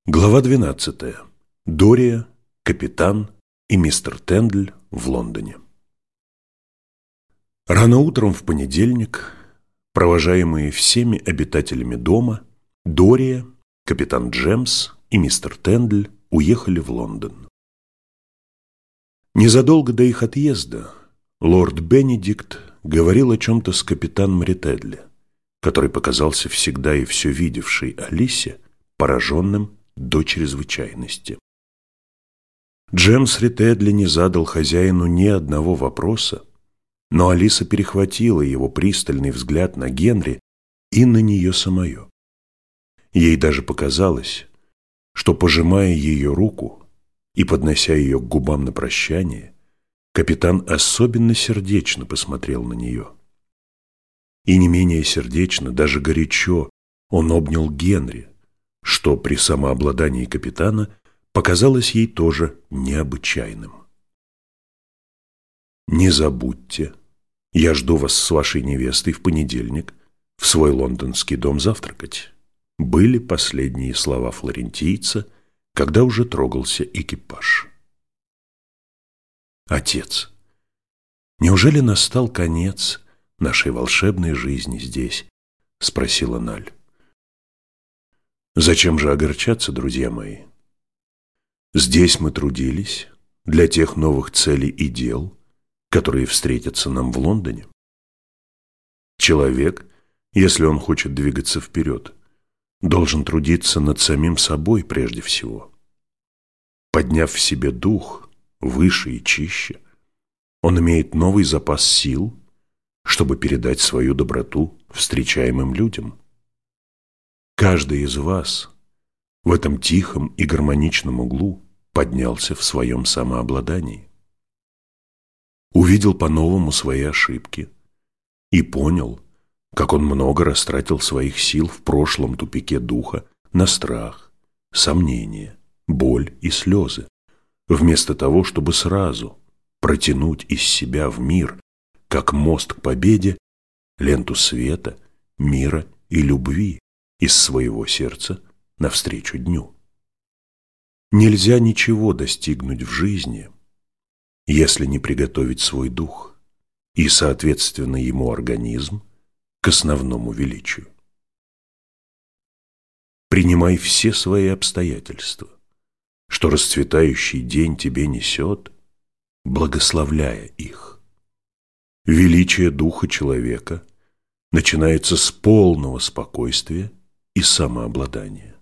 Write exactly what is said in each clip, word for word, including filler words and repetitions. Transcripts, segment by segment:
Глава двенадцатая. Дория, капитан и мистер Тендль в Лондоне. Рано утром в понедельник, провожаемые всеми обитателями дома, Дория, капитан Джемс и мистер Тендль уехали в Лондон. Незадолго до их отъезда лорд Бенедикт говорил о чем-то с капитаном Ритедли, который показался всегда и все видевшей Алисе пораженным до чрезвычайности. Джемс Ритедли не задал хозяину ни одного вопроса, но Алиса перехватила его пристальный взгляд на Генри и на нее самое. Ей даже показалось, что, пожимая ее руку и поднося ее к губам на прощание, капитан особенно сердечно посмотрел на нее. И не менее сердечно, даже горячо, он обнял Генри, что при самообладании капитана показалось ей тоже необычайным. «Не забудьте, я жду вас с вашей невестой в понедельник в свой лондонский дом завтракать», были последние слова флорентийца, когда уже трогался экипаж. «Отец, неужели настал конец нашей волшебной жизни здесь?» — спросила Наль. «Зачем же огорчаться, друзья мои? Здесь мы трудились для тех новых целей и дел, которые встретятся нам в Лондоне. Человек, если он хочет двигаться вперед, должен трудиться над самим собой прежде всего. Подняв в себе дух выше и чище, он имеет новый запас сил, чтобы передать свою доброту встречаемым людям. Каждый из вас в этом тихом и гармоничном углу поднялся в своем самообладании, увидел по-новому свои ошибки и понял, как он много растратил своих сил в прошлом тупике духа на страх, сомнения, боль и слезы, вместо того, чтобы сразу протянуть из себя в мир, как мост к победе, ленту света, мира и любви из своего сердца навстречу дню. Нельзя ничего достигнуть в жизни, если не приготовить свой дух и, соответственно, ему организм к основному величию. Принимай все свои обстоятельства, что расцветающий день тебе несет, благословляя их. Величие духа человека начинается с полного спокойствия и самообладания.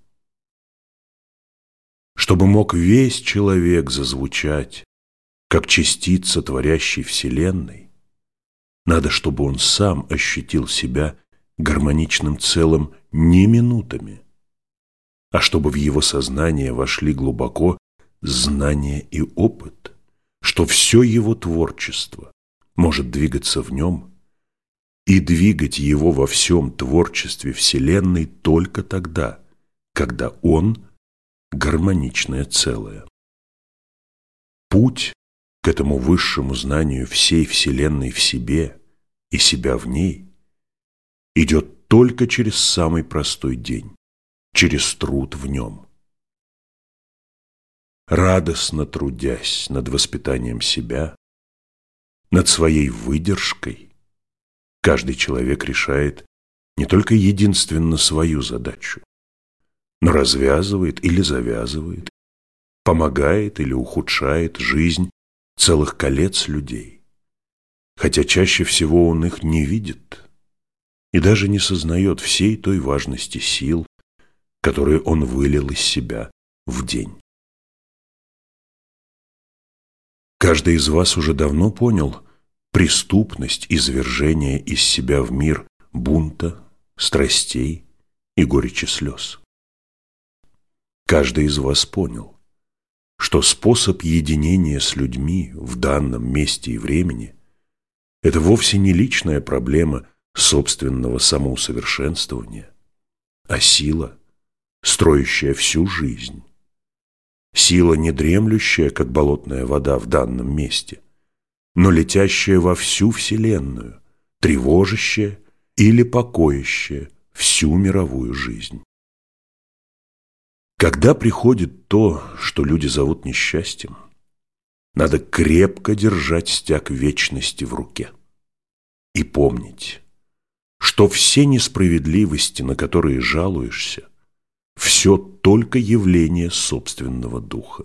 Чтобы мог весь человек зазвучать, как частица творящей Вселенной, надо, чтобы он сам ощутил себя гармоничным целым не минутами, а чтобы в его сознание вошли глубоко знание и опыт, что все его творчество может двигаться в нем и двигать его во всем творчестве Вселенной только тогда, когда он гармоничное целое. Путь к этому высшему знанию всей Вселенной в себе и себя в ней идет только через самый простой день, через труд в нем. Радостно трудясь над воспитанием себя, над своей выдержкой, каждый человек решает не только единственно свою задачу, но развязывает или завязывает, помогает или ухудшает жизнь целых колец людей, хотя чаще всего он их не видит и даже не сознает всей той важности сил, которые он вылил из себя в день. Каждый из вас уже давно понял преступность извержения из себя в мир бунта, страстей и горечи слез. Каждый из вас понял, что способ единения с людьми в данном месте и времени – это вовсе не личная проблема собственного самоусовершенствования, а сила, строящая всю жизнь. Сила, не дремлющая, как болотная вода в данном месте, но летящая во всю Вселенную, тревожащая или покоящая всю мировую жизнь. Когда приходит то, что люди зовут несчастьем, надо крепко держать стяг вечности в руке и помнить, что все несправедливости, на которые жалуешься, все только явление собственного духа.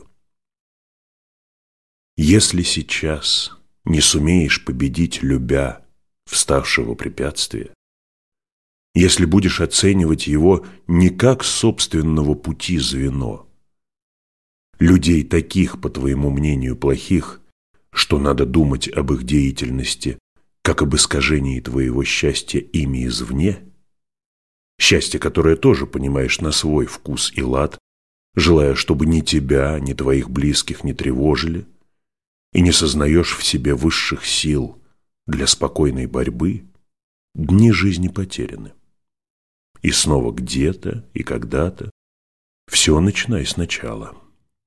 Если сейчас не сумеешь победить, любя, вставшего препятствия, если будешь оценивать его не как собственного пути звено, людей таких, по твоему мнению, плохих, что надо думать об их деятельности, как об искажении твоего счастья ими извне, счастье, которое тоже понимаешь на свой вкус и лад, желая, чтобы ни тебя, ни твоих близких не тревожили, и не сознаешь в себе высших сил для спокойной борьбы, дни жизни потеряны. И снова где-то и когда-то все начинай сначала.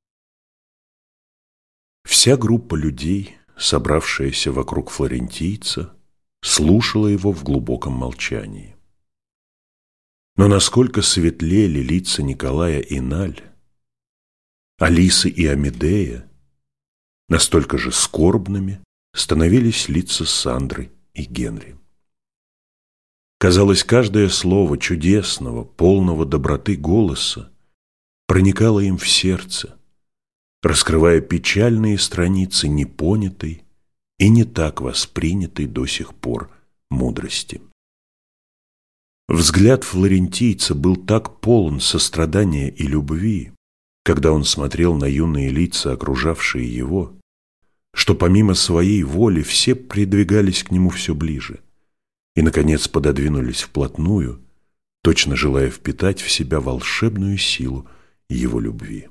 Вся группа людей, собравшаяся вокруг флорентийца, слушала его в глубоком молчании. Но насколько светлели лица Николая и Наль, Алисы и Амедея, настолько же скорбными становились лица Сандры и Генри. Казалось, каждое слово чудесного, полного доброты голоса проникало им в сердце, раскрывая печальные страницы непонятой и не так воспринятой до сих пор мудрости. Взгляд флорентийца был так полон сострадания и любви, когда он смотрел на юные лица, окружавшие его, что помимо своей воли все придвигались к нему все ближе и, наконец, пододвинулись вплотную, точно желая впитать в себя волшебную силу его любви.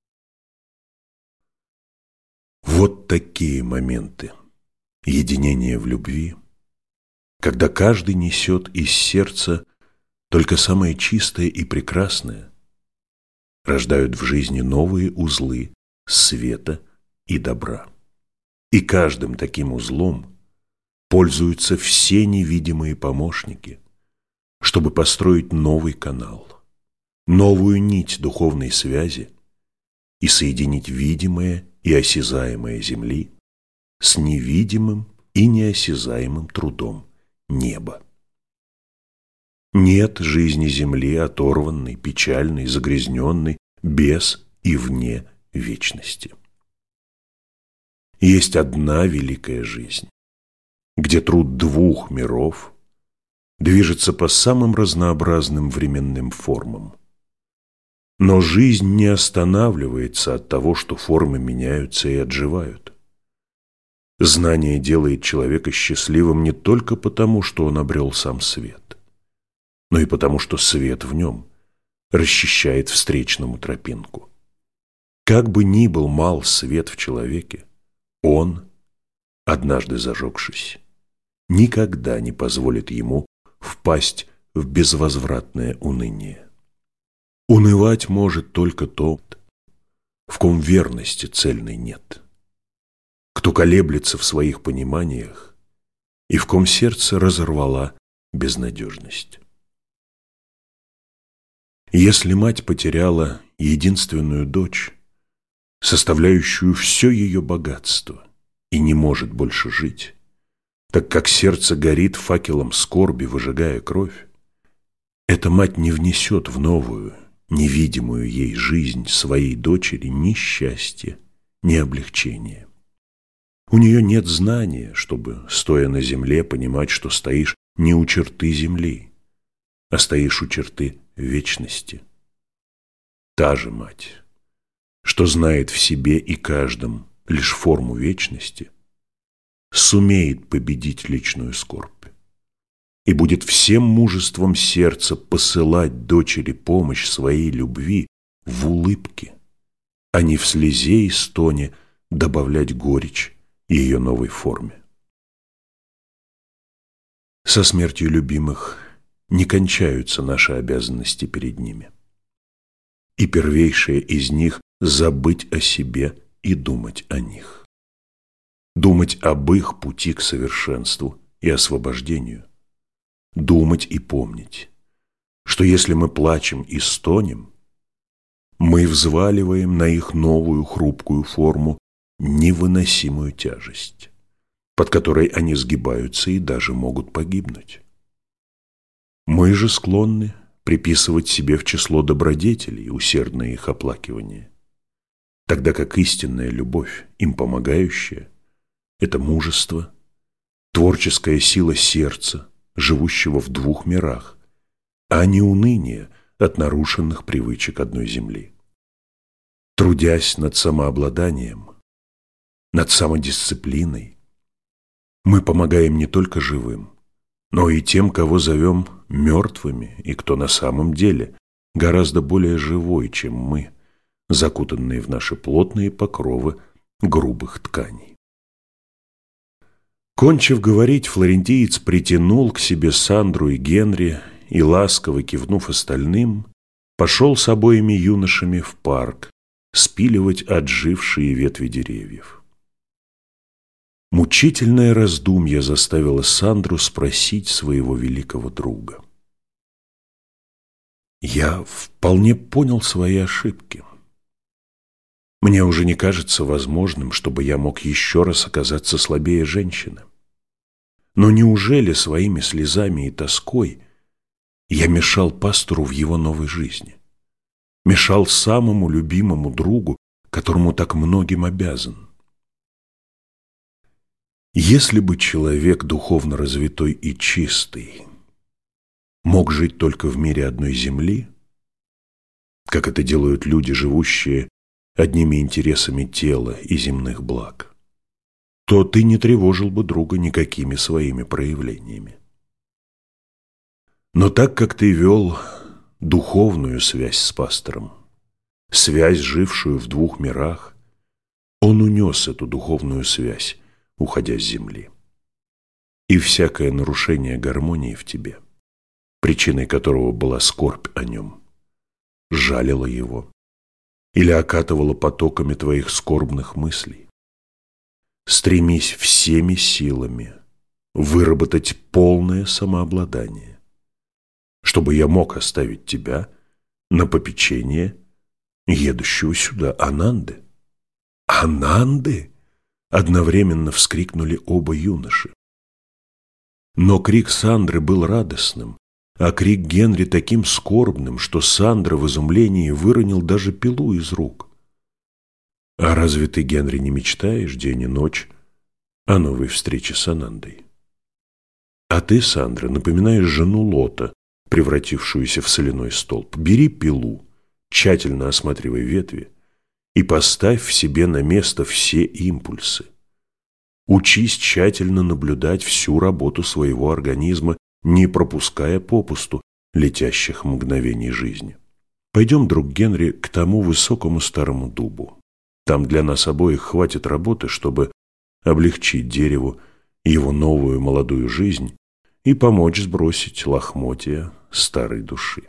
Вот такие моменты единения в любви, когда каждый несет из сердца только самое чистое и прекрасное, рождают в жизни новые узлы света и добра. И каждым таким узлом пользуются все невидимые помощники, чтобы построить новый канал, новую нить духовной связи и соединить видимое и осязаемое Земли с невидимым и неосязаемым трудом неба. Нет жизни Земли, оторванной, печальной, загрязненной, без и вне вечности. Есть одна великая жизнь, где труд двух миров движется по самым разнообразным временным формам. Но жизнь не останавливается от того, что формы меняются и отживают. Знание делает человека счастливым не только потому, что он обрел сам свет, но и потому, что свет в нем расчищает встречному тропинку. Как бы ни был мал свет в человеке, он, однажды зажегшись, никогда не позволит ему впасть в безвозвратное уныние. Унывать может только тот, в ком верности цельной нет, кто колеблется в своих пониманиях и в ком сердце разорвала безнадежность. Если мать потеряла единственную дочь, составляющую все ее богатство, и не может больше жить, так как сердце горит факелом скорби, выжигая кровь, эта мать не внесет в новую, невидимую ей жизнь своей дочери ни счастья, ни облегчения. У нее нет знания, чтобы, стоя на земле, понимать, что стоишь не у черты земли, а стоишь у черты вечности. Та же мать, что знает в себе и каждом лишь форму вечности, сумеет победить личную скорбь и будет всем мужеством сердца посылать дочери помощь своей любви в улыбке, а не в слезе и стоне добавлять горечь ее новой форме. Со смертью любимых не кончаются наши обязанности перед ними. И первейшее из них – забыть о себе и думать о них. Думать об их пути к совершенству и освобождению. Думать и помнить, что если мы плачем и стонем, мы взваливаем на их новую хрупкую форму невыносимую тяжесть, под которой они сгибаются и даже могут погибнуть. Мы же склонны приписывать себе в число добродетелей усердное их оплакивание, тогда как истинная любовь, им помогающая, это мужество, творческая сила сердца, живущего в двух мирах, а не уныние от нарушенных привычек одной земли. Трудясь над самообладанием, над самодисциплиной, мы помогаем не только живым, но и тем, кого зовем мертвыми, и кто на самом деле гораздо более живой, чем мы, закутанные в наши плотные покровы грубых тканей. Кончив говорить, флорентиец притянул к себе Сандру и Генри и, ласково кивнув остальным, пошел с обоими юношами в парк спиливать отжившие ветви деревьев. Мучительное раздумье заставило Сандру спросить своего великого друга. «Я вполне понял свои ошибки. Мне уже не кажется возможным, чтобы я мог еще раз оказаться слабее женщины. Но неужели своими слезами и тоской я мешал пастору в его новой жизни? Мешал самому любимому другу, которому так многим обязан? Если бы человек духовно развитой и чистый мог жить только в мире одной земли, как это делают люди, живущие одними интересами тела и земных благ, то ты не тревожил бы друга никакими своими проявлениями. Но так как ты вел духовную связь с пастором, связь, жившую в двух мирах, он унес эту духовную связь, уходя с земли. И всякое нарушение гармонии в тебе, причиной которого была скорбь о нем, жалило его или окатывало потоками твоих скорбных мыслей. Стремись всеми силами выработать полное самообладание, чтобы я мог оставить тебя на попечение едущего сюда Ананды. Ананды! Одновременно вскрикнули оба юноши. Но крик Сандры был радостным, а крик Генри таким скорбным, что Сандра в изумлении выронил даже пилу из рук. А разве ты, Генри, не мечтаешь день и ночь о новой встрече с Анандой? А ты, Сандра, напоминаешь жену Лота, превратившуюся в соляной столб. Бери пилу, тщательно осматривай ветви, и поставь в себе на место все импульсы. Учись тщательно наблюдать всю работу своего организма, не пропуская попусту летящих мгновений жизни. Пойдем, друг Генри, к тому высокому старому дубу. Там для нас обоих хватит работы, чтобы облегчить дереву его новую молодую жизнь и помочь сбросить лохмотья старой души.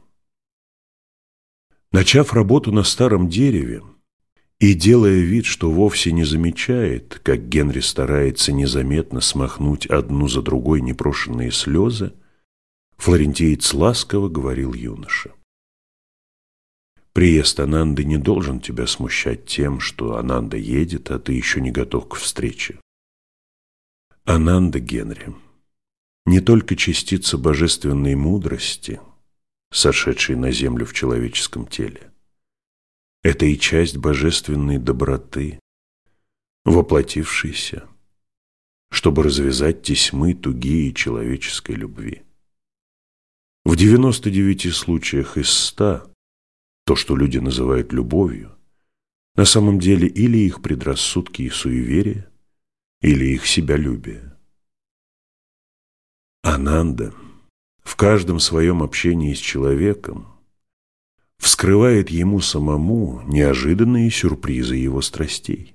Начав работу на старом дереве, и делая вид, что вовсе не замечает, как Генри старается незаметно смахнуть одну за другой непрошенные слезы, флорентиец ласково говорил юноше: «Приезд Ананды не должен тебя смущать тем, что Ананда едет, а ты еще не готов к встрече. Ананда, Генри, не только частица божественной мудрости, сошедшей на землю в человеческом теле, это и часть божественной доброты, воплотившейся, чтобы развязать тесьмы тугие человеческой любви. В девяноста девяти случаях из ста то, что люди называют любовью, на самом деле или их предрассудки и суеверия, или их себялюбие. Ананда в каждом своем общении с человеком вскрывает ему самому неожиданные сюрпризы его страстей.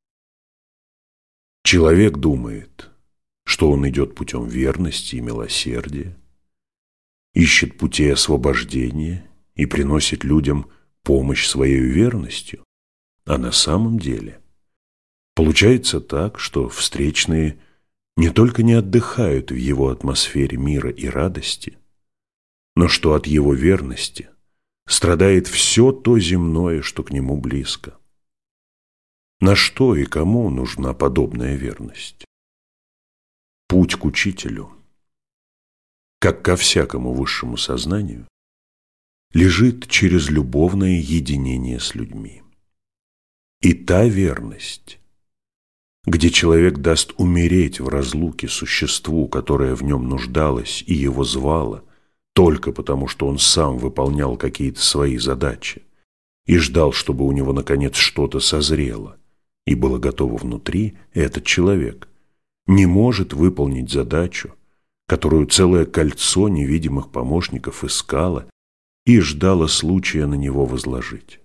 Человек думает, что он идет путем верности и милосердия, ищет путей освобождения и приносит людям помощь своей верностью, а на самом деле получается так, что встречные не только не отдыхают в его атмосфере мира и радости, но что от его верности страдает все то земное, что к нему близко. На что и кому нужна подобная верность? Путь к учителю, как ко всякому высшему сознанию, лежит через любовное единение с людьми. И та верность, где человек даст умереть в разлуке существу, которое в нем нуждалось и его звало, только потому, что он сам выполнял какие-то свои задачи и ждал, чтобы у него наконец что-то созрело и было готово внутри, этот человек не может выполнить задачу, которую целое кольцо невидимых помощников искало и ждало случая на него возложить.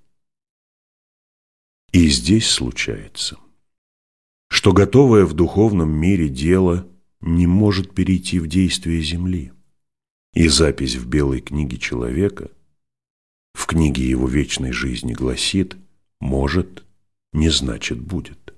И здесь случается, что готовое в духовном мире дело не может перейти в действие земли, и запись в белой книге человека, в книге его вечной жизни гласит «может» не значит «будет».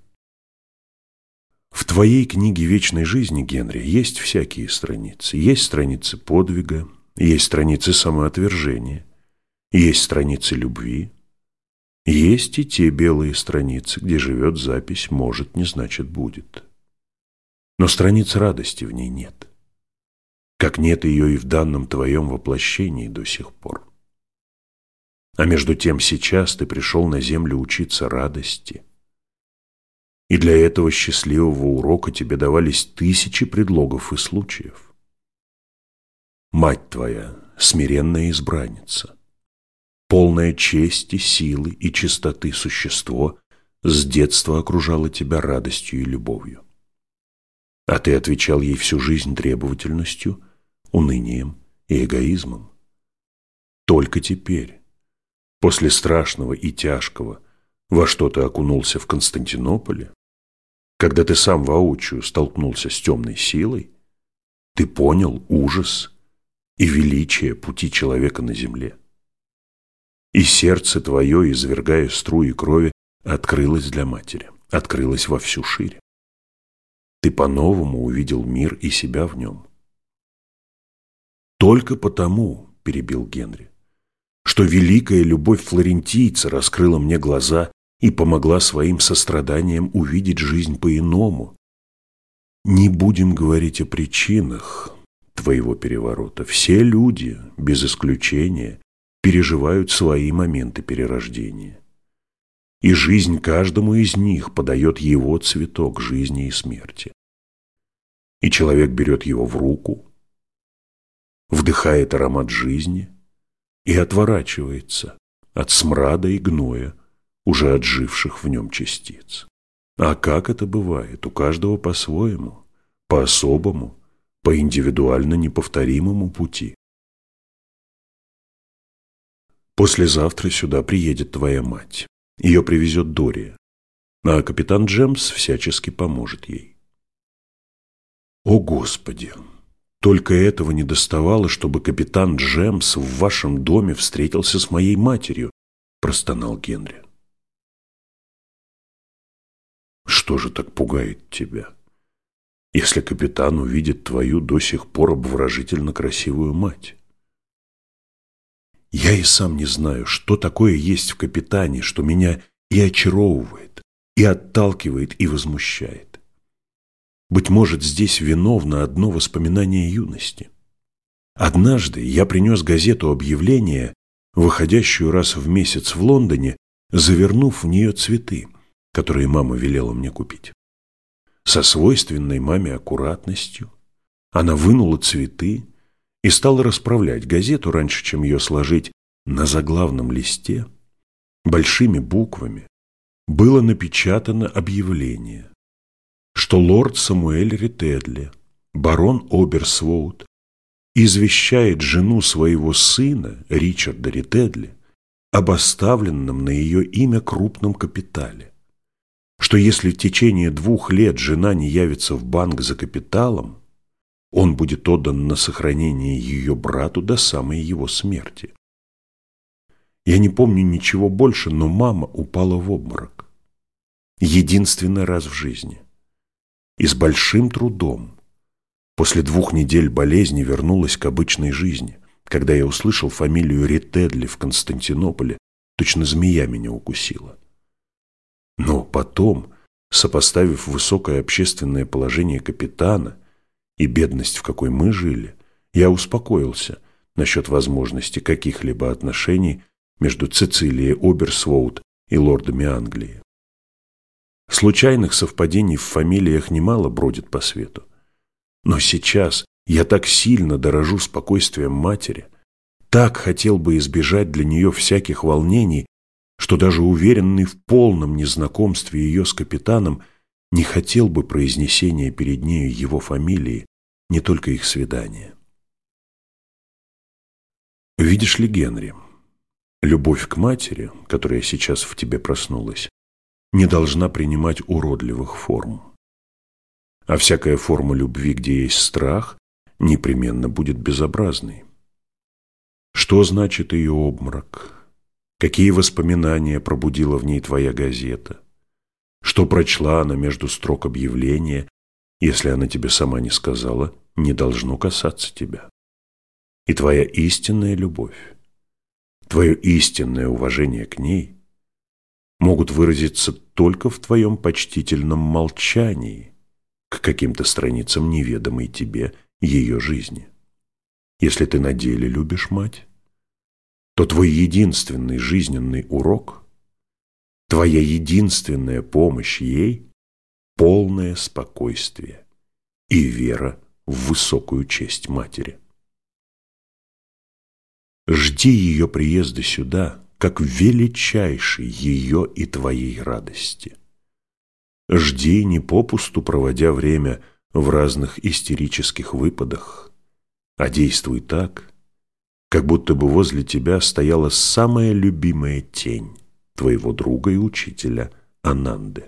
В твоей книге вечной жизни, Генри, есть всякие страницы. Есть страницы подвига, есть страницы самоотвержения, есть страницы любви, есть и те белые страницы, где живет запись «может» не значит «будет». Но страниц радости в ней нет, как нет ее и в данном твоем воплощении до сих пор. А между тем сейчас ты пришел на землю учиться радости, и для этого счастливого урока тебе давались тысячи предлогов и случаев. Мать твоя, смиренная избранница, полное чести, силы и чистоты существо, с детства окружало тебя радостью и любовью. А ты отвечал ей всю жизнь требовательностью, унынием и эгоизмом. Только теперь, после страшного и тяжкого, во что ты окунулся в Константинополе, когда ты сам воочию столкнулся с темной силой, ты понял ужас и величие пути человека на земле. И сердце твое, извергая струи крови, открылось для матери, открылось во всю шире. Ты по-новому увидел мир и себя в нем. Только потому, перебил Генри, что великая любовь флорентийца раскрыла мне глаза и помогла своим состраданием увидеть жизнь по-иному. Не будем говорить о причинах твоего переворота. Все люди, без исключения, переживают свои моменты перерождения. И жизнь каждому из них подает его цветок жизни и смерти. И человек берет его в руку, вдыхает аромат жизни и отворачивается от смрада и гноя уже отживших в нем частиц. А как это бывает? У каждого по-своему, по-особому, по индивидуально неповторимому пути. Послезавтра сюда приедет твоя мать. Ее привезет Дория, а капитан Джемс всячески поможет ей. О, Господи! Только этого не доставало, чтобы капитан Джемс в вашем доме встретился с моей матерью, простонал Генри. Что же так пугает тебя, если капитан увидит твою до сих пор обворожительно красивую мать? Я и сам не знаю, что такое есть в капитане, что меня и очаровывает, и отталкивает, и возмущает. Быть может, здесь виновно одно воспоминание юности. Однажды я принес газету объявления, выходящую раз в месяц в Лондоне, завернув в нее цветы, которые мама велела мне купить. Со свойственной маме аккуратностью она вынула цветы и стала расправлять газету раньше, чем ее сложить. На заглавном листе большими буквами было напечатано объявление, что лорд Самуэль Ритедли, барон Оберсвоут, извещает жену своего сына Ричарда Ритедли об оставленном на ее имя крупном капитале, что если в течение двух лет жена не явится в банк за капиталом, он будет отдан на сохранение ее брату до самой его смерти. Я не помню ничего больше, но мама упала в обморок. Единственный раз в жизни. И с большим трудом после двух недель болезни вернулась к обычной жизни, Когда я услышал фамилию Ритедли в Константинополе, точно змея меня укусила. Но потом, сопоставив высокое общественное положение капитана и бедность, в какой мы жили, я успокоился насчет возможности каких-либо отношений между Цицилией Оберсвоут и лордами Англии. Случайных совпадений в фамилиях немало бродит по свету. Но сейчас я так сильно дорожу спокойствием матери, так хотел бы избежать для нее всяких волнений, что даже уверенный в полном незнакомстве ее с капитаном не хотел бы произнесения перед нею его фамилии, не только их свидания. Видишь ли, Генри, любовь к матери, которая сейчас в тебе проснулась, не должна принимать уродливых форм. А всякая форма любви, где есть страх, непременно будет безобразной. Что значит ее обморок? Какие воспоминания пробудила в ней твоя газета? Что прочла она между строк объявления, если она тебе сама не сказала, не должно касаться тебя? И твоя истинная любовь, твое истинное уважение к ней могут выразиться только в твоем почтительном молчании к каким-то страницам неведомой тебе ее жизни. Если ты на деле любишь мать, то твой единственный жизненный урок, твоя единственная помощь ей – полное спокойствие и вера в высокую честь матери. Жди ее приезда сюда, как величайшей ее и твоей радости. Жди, не попусту проводя время в разных истерических выпадах, а действуй так, как будто бы возле тебя стояла самая любимая тень твоего друга и учителя Ананды.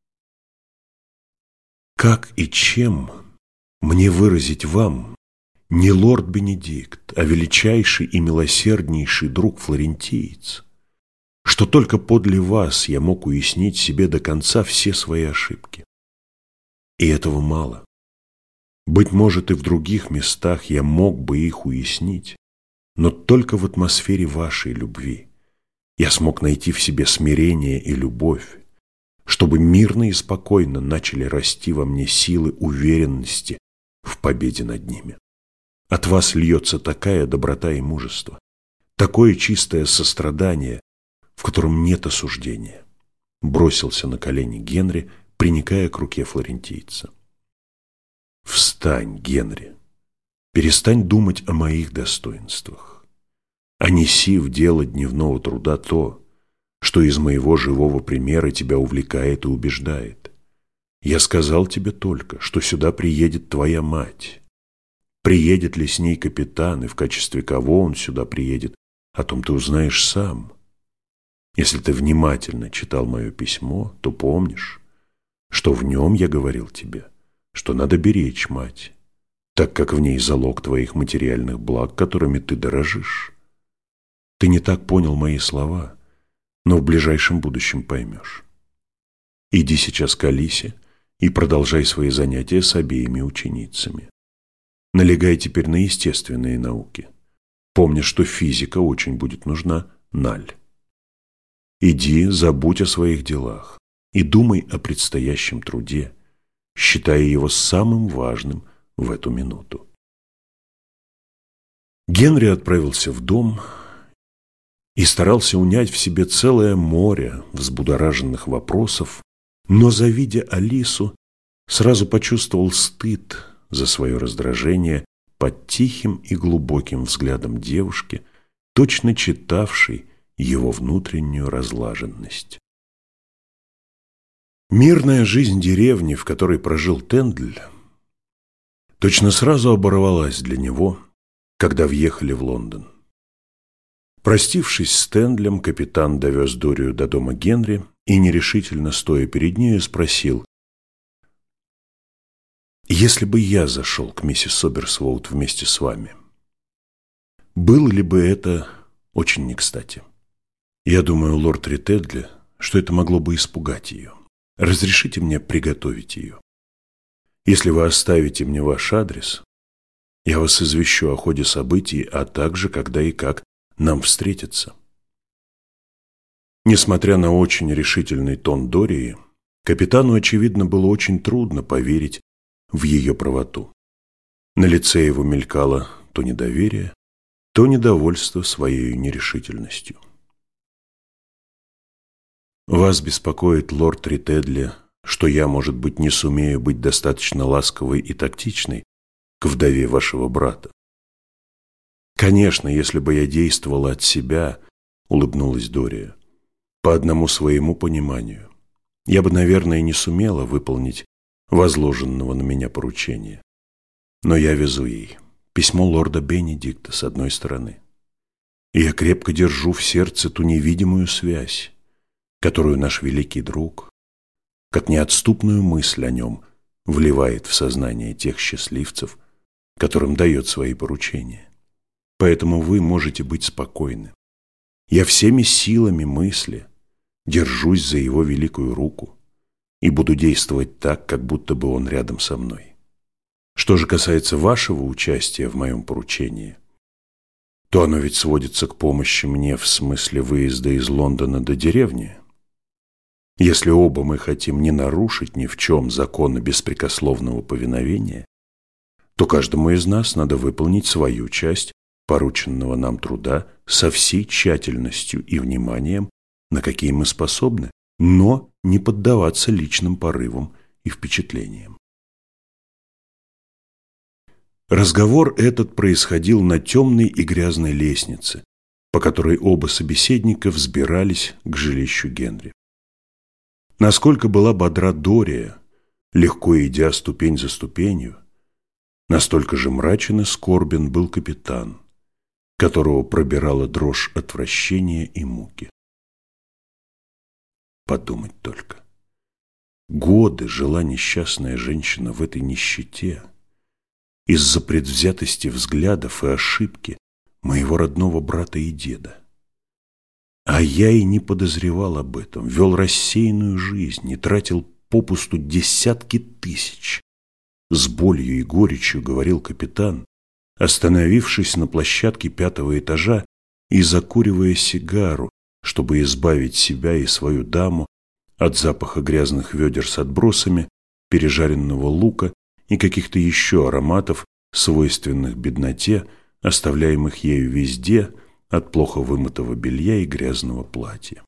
Как и чем мне выразить вам, не лорд Бенедикт, а величайший и милосерднейший друг флорентиец, что только подле вас я мог уяснить себе до конца все свои ошибки? И этого мало. Быть может, и в других местах я мог бы их уяснить, но только в атмосфере вашей любви я смог найти в себе смирение и любовь, чтобы мирно и спокойно начали расти во мне силы уверенности в победе над ними. От вас льется такая доброта и мужество, такое чистое сострадание, в котором нет осуждения. Бросился на колени Генри, приникая к руке флорентийца. Встань, Генри, перестань думать о моих достоинствах, а неси в дело дневного труда то, что из моего живого примера тебя увлекает и убеждает. Я сказал тебе только, что сюда приедет твоя мать. Приедет ли с ней капитан и в качестве кого он сюда приедет, о том ты узнаешь сам. Если ты внимательно читал мое письмо, то помнишь, что в нем я говорил тебе, что надо беречь мать, так как в ней залог твоих материальных благ, которыми ты дорожишь. Ты не так понял мои слова, но в ближайшем будущем поймешь. Иди сейчас к Алисе и продолжай свои занятия с обеими ученицами. Налегай теперь на естественные науки. Помни, что физика очень будет нужна Наль. Иди, забудь о своих делах и думай о предстоящем труде, считая его самым важным в эту минуту. Генри отправился в дом и старался унять в себе целое море взбудораженных вопросов, но, завидя Алису, сразу почувствовал стыд за свое раздражение под тихим и глубоким взглядом девушки, точно читавшей его внутреннюю разлаженность. Мирная жизнь деревни, в которой прожил Тендль, точно сразу оборвалась для него, когда въехали в Лондон. Простившись с Тендлем, капитан довез Дорию до дома Генри и, нерешительно стоя перед нею, спросил: «Если бы я зашел к миссис Оберсвоут вместе с вами, было ли бы это очень не кстати? Я думаю, лорд Ритедли, что это могло бы испугать ее. Разрешите мне приготовить ее. Если вы оставите мне ваш адрес, Я вас извещу о ходе событий, а также когда и как нам встретиться». Несмотря на очень решительный тон Дории, капитану, очевидно, было очень трудно поверить в ее правоту. На лице его мелькало то недоверие, то недовольство своей нерешительностью. «Вас беспокоит, лорд Ритедли, что я, может быть, не сумею быть достаточно ласковой и тактичной к вдове вашего брата. Конечно, если бы я действовала от себя, — улыбнулась Дория, — по одному своему пониманию, я бы, наверное, не сумела выполнить возложенного на меня поручения. Но я везу ей письмо лорда Бенедикта с одной стороны, и я крепко держу в сердце ту невидимую связь, которую наш великий друг, как неотступную мысль о нем, вливает в сознание тех счастливцев, которым дает свои поручения. Поэтому вы можете быть спокойны. Я всеми силами мысли держусь за его великую руку и буду действовать так, как будто бы он рядом со мной. Что же касается вашего участия в моем поручении, то оно ведь сводится к помощи мне в смысле выезда из Лондона до деревни. Если оба мы хотим не нарушить ни в чем закона беспрекословного повиновения, то каждому из нас надо выполнить свою часть порученного нам труда со всей тщательностью и вниманием, на какие мы способны, но не поддаваться личным порывам и впечатлениям. Разговор этот происходил на темной и грязной лестнице, по которой оба собеседника взбирались к жилищу Генри. Насколько была бодра Дория, легко идя ступень за ступенью, настолько же мрачен и скорбен был капитан, которого пробирала дрожь отвращения и муки. Подумать только. Годы жила несчастная женщина в этой нищете из-за предвзятости взглядов и ошибки моего родного брата и деда. А я и не подозревал об этом, вел рассеянную жизнь и тратил попусту десятки тысяч. С болью и горечью говорил капитан, остановившись на площадке пятого этажа и закуривая сигару, чтобы избавить себя и свою даму от запаха грязных ведер с отбросами, пережаренного лука и каких-то еще ароматов, свойственных бедноте, оставляемых ею везде, от плохо вымытого белья и грязного платья.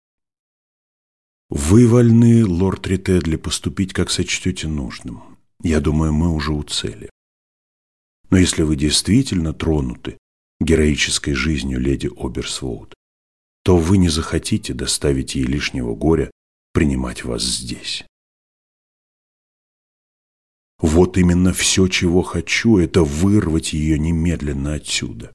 «Вы вольны, лорд Ритедли, поступить, как сочтете нужным. Я думаю, мы уже у цели. Но если вы действительно тронуты героической жизнью леди Оберсвоуд, то вы не захотите доставить ей лишнего горя принимать вас здесь. Вот именно все, чего хочу, это вырвать ее немедленно отсюда.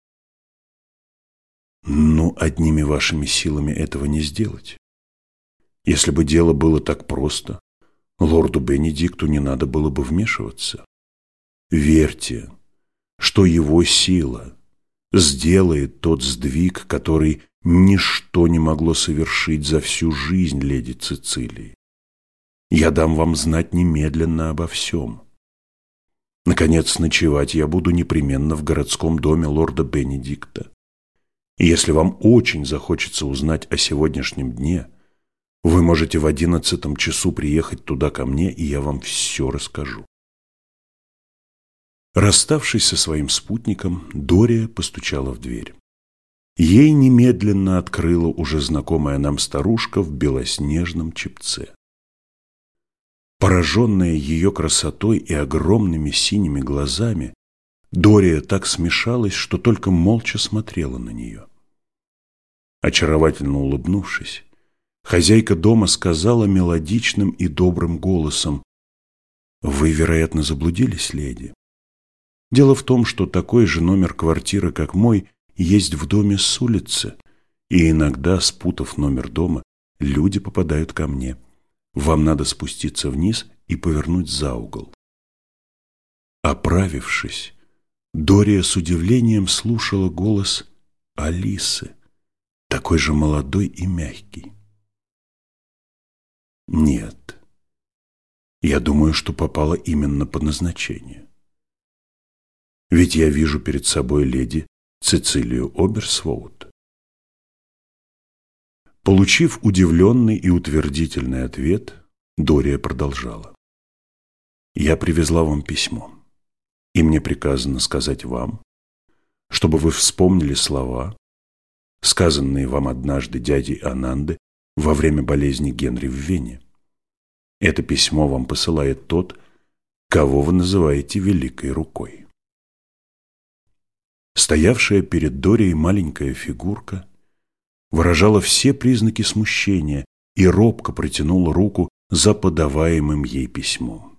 Но одними вашими силами этого не сделать. Если бы дело было так просто, лорду Бенедикту не надо было бы вмешиваться. Верьте, что его сила сделает тот сдвиг, который ничто не могло совершить за всю жизнь леди Цицилии. Я дам вам знать немедленно обо всем. Наконец, ночевать я буду непременно в городском доме лорда Бенедикта. И если вам очень захочется узнать о сегодняшнем дне, вы можете в одиннадцатом часу приехать туда ко мне, и я вам все расскажу». Расставшись со своим спутником, Дория постучала в дверь. Ей немедленно открыла уже знакомая нам старушка в белоснежном чепце. Пораженная ее красотой и огромными синими глазами, Дория так смешалась, что только молча смотрела на нее. Очаровательно улыбнувшись, хозяйка дома сказала мелодичным и добрым голосом: «Вы, вероятно, заблудились, леди. Дело в том, что такой же номер квартиры, как мой, есть в доме с улицы, и иногда, спутав номер дома, люди попадают ко мне. Вам надо спуститься вниз и повернуть за угол». Оправившись, Дория с удивлением слушала голос Алисы, такой же молодой и мягкий. «Нет, я думаю, что попала именно по назначению. Ведь я вижу перед собой леди Цицилию Оберсвоут». Получив удивленный и утвердительный ответ, Дория продолжала: «Я привезла вам письмо, и мне приказано сказать вам, чтобы вы вспомнили слова, сказанные вам однажды дядей Ананды во время болезни Генри в Вене. Это письмо вам посылает тот, кого вы называете Великой Рукой». Стоявшая перед Дорией маленькая фигурка выражала все признаки смущения и робко протянула руку за подаваемым ей письмом.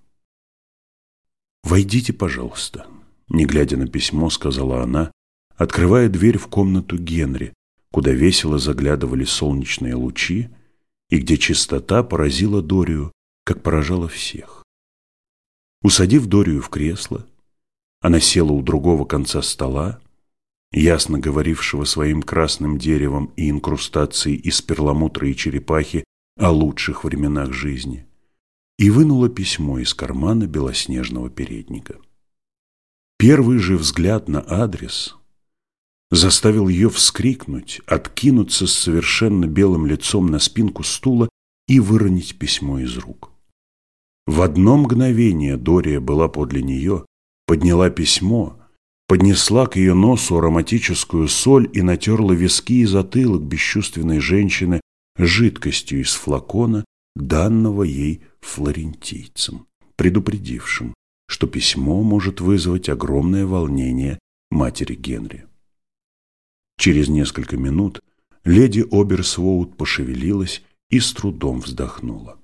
«Войдите, пожалуйста», — не глядя на письмо, сказала она, открывая дверь в комнату Генри, куда весело заглядывали солнечные лучи и где чистота поразила Дорию, как поражала всех. Усадив Дорию в кресло, она села у другого конца стола, ясно говорившего своим красным деревом и инкрустацией из перламутра и черепахи о лучших временах жизни, и вынула письмо из кармана белоснежного передника. Первый же взгляд на адрес заставил ее вскрикнуть, откинуться с совершенно белым лицом на спинку стула и выронить письмо из рук. В одно мгновение Дория была подле нее, подняла письмо, поднесла к ее носу ароматическую соль и натерла виски и затылок бесчувственной женщины жидкостью из флакона, данного ей флорентийцем, предупредившим, что письмо может вызвать огромное волнение матери Генри. Через несколько минут леди Оберсвоут пошевелилась и с трудом вздохнула.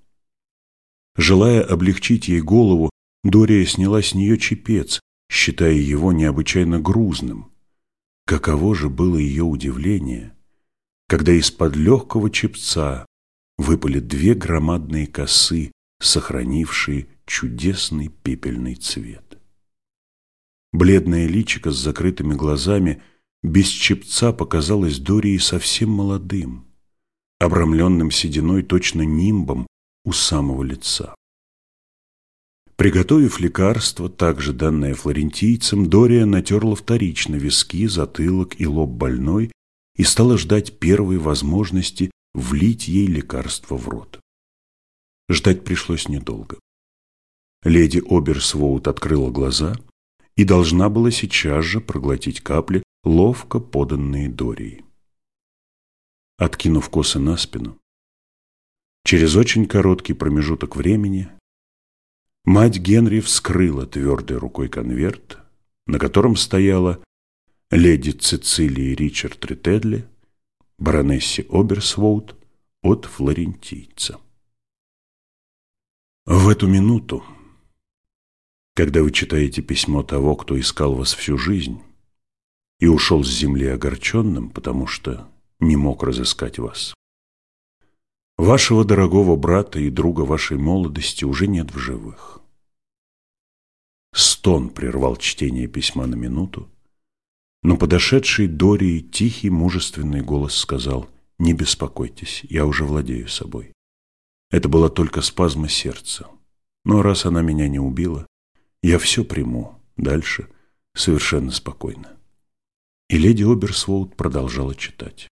Желая облегчить ей голову, Дория сняла с нее чепец, считая его необычайно грузным. Каково же было ее удивление, когда из-под легкого чепца выпали две громадные косы, сохранившие чудесный пепельный цвет. Бледное личико с закрытыми глазами без чепца показалось Дории совсем молодым, обрамленным сединой точно нимбом у самого лица. Приготовив лекарство, также данное флорентийцам, Дория натерла вторично виски, затылок и лоб больной и стала ждать первой возможности влить ей лекарство в рот. Ждать пришлось недолго. Леди Оберсвоут открыла глаза и должна была сейчас же проглотить капли, ловко поданные Дорией. Откинув косы на спину, через очень короткий промежуток времени мать Генри вскрыла твердой рукой конверт, на котором стояла леди Цицилии Ричард Ритедли, баронессе Оберсвоут, от флорентийца. В эту минуту, когда вы читаете письмо того, кто искал вас всю жизнь и ушел с земли огорченным, потому что не мог разыскать вас, вашего дорогого брата и друга вашей молодости уже нет в живых. Стон прервал чтение письма на минуту, но подошедший Дории тихий, мужественный голос сказал: «Не беспокойтесь, я уже владею собой. Это была только спазма сердца, но раз она меня не убила, я все приму дальше совершенно спокойно». И леди Оберсвоут продолжала читать.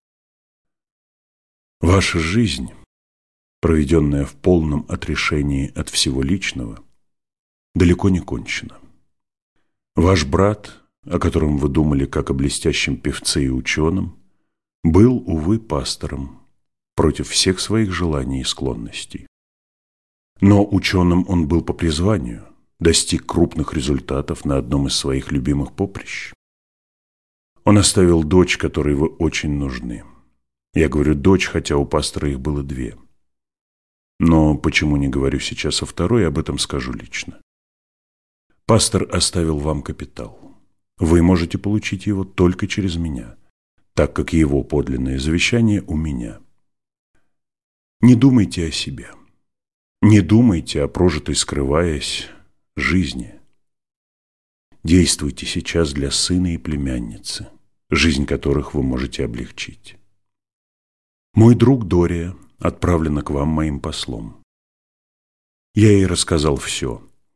«Ваша жизнь, проведенная в полном отрешении от всего личного, далеко не кончена. Ваш брат, о котором вы думали как о блестящем певце и ученом, был, увы, пастором против всех своих желаний и склонностей. Но ученым он был по призванию, достиг крупных результатов на одном из своих любимых поприщ. Он оставил дочь, которой вы очень нужны. Я говорю «дочь», хотя у пастора их было две. Но почему не говорю сейчас о второй, об этом скажу лично. Пастор оставил вам капитал. Вы можете получить его только через меня, так как его подлинное завещание у меня. Не думайте о себе. Не думайте о прожитой, скрываясь, жизни. Действуйте сейчас для сына и племянницы, жизнь которых вы можете облегчить. Мой друг Дория отправлена к вам моим послом. Я ей рассказал все.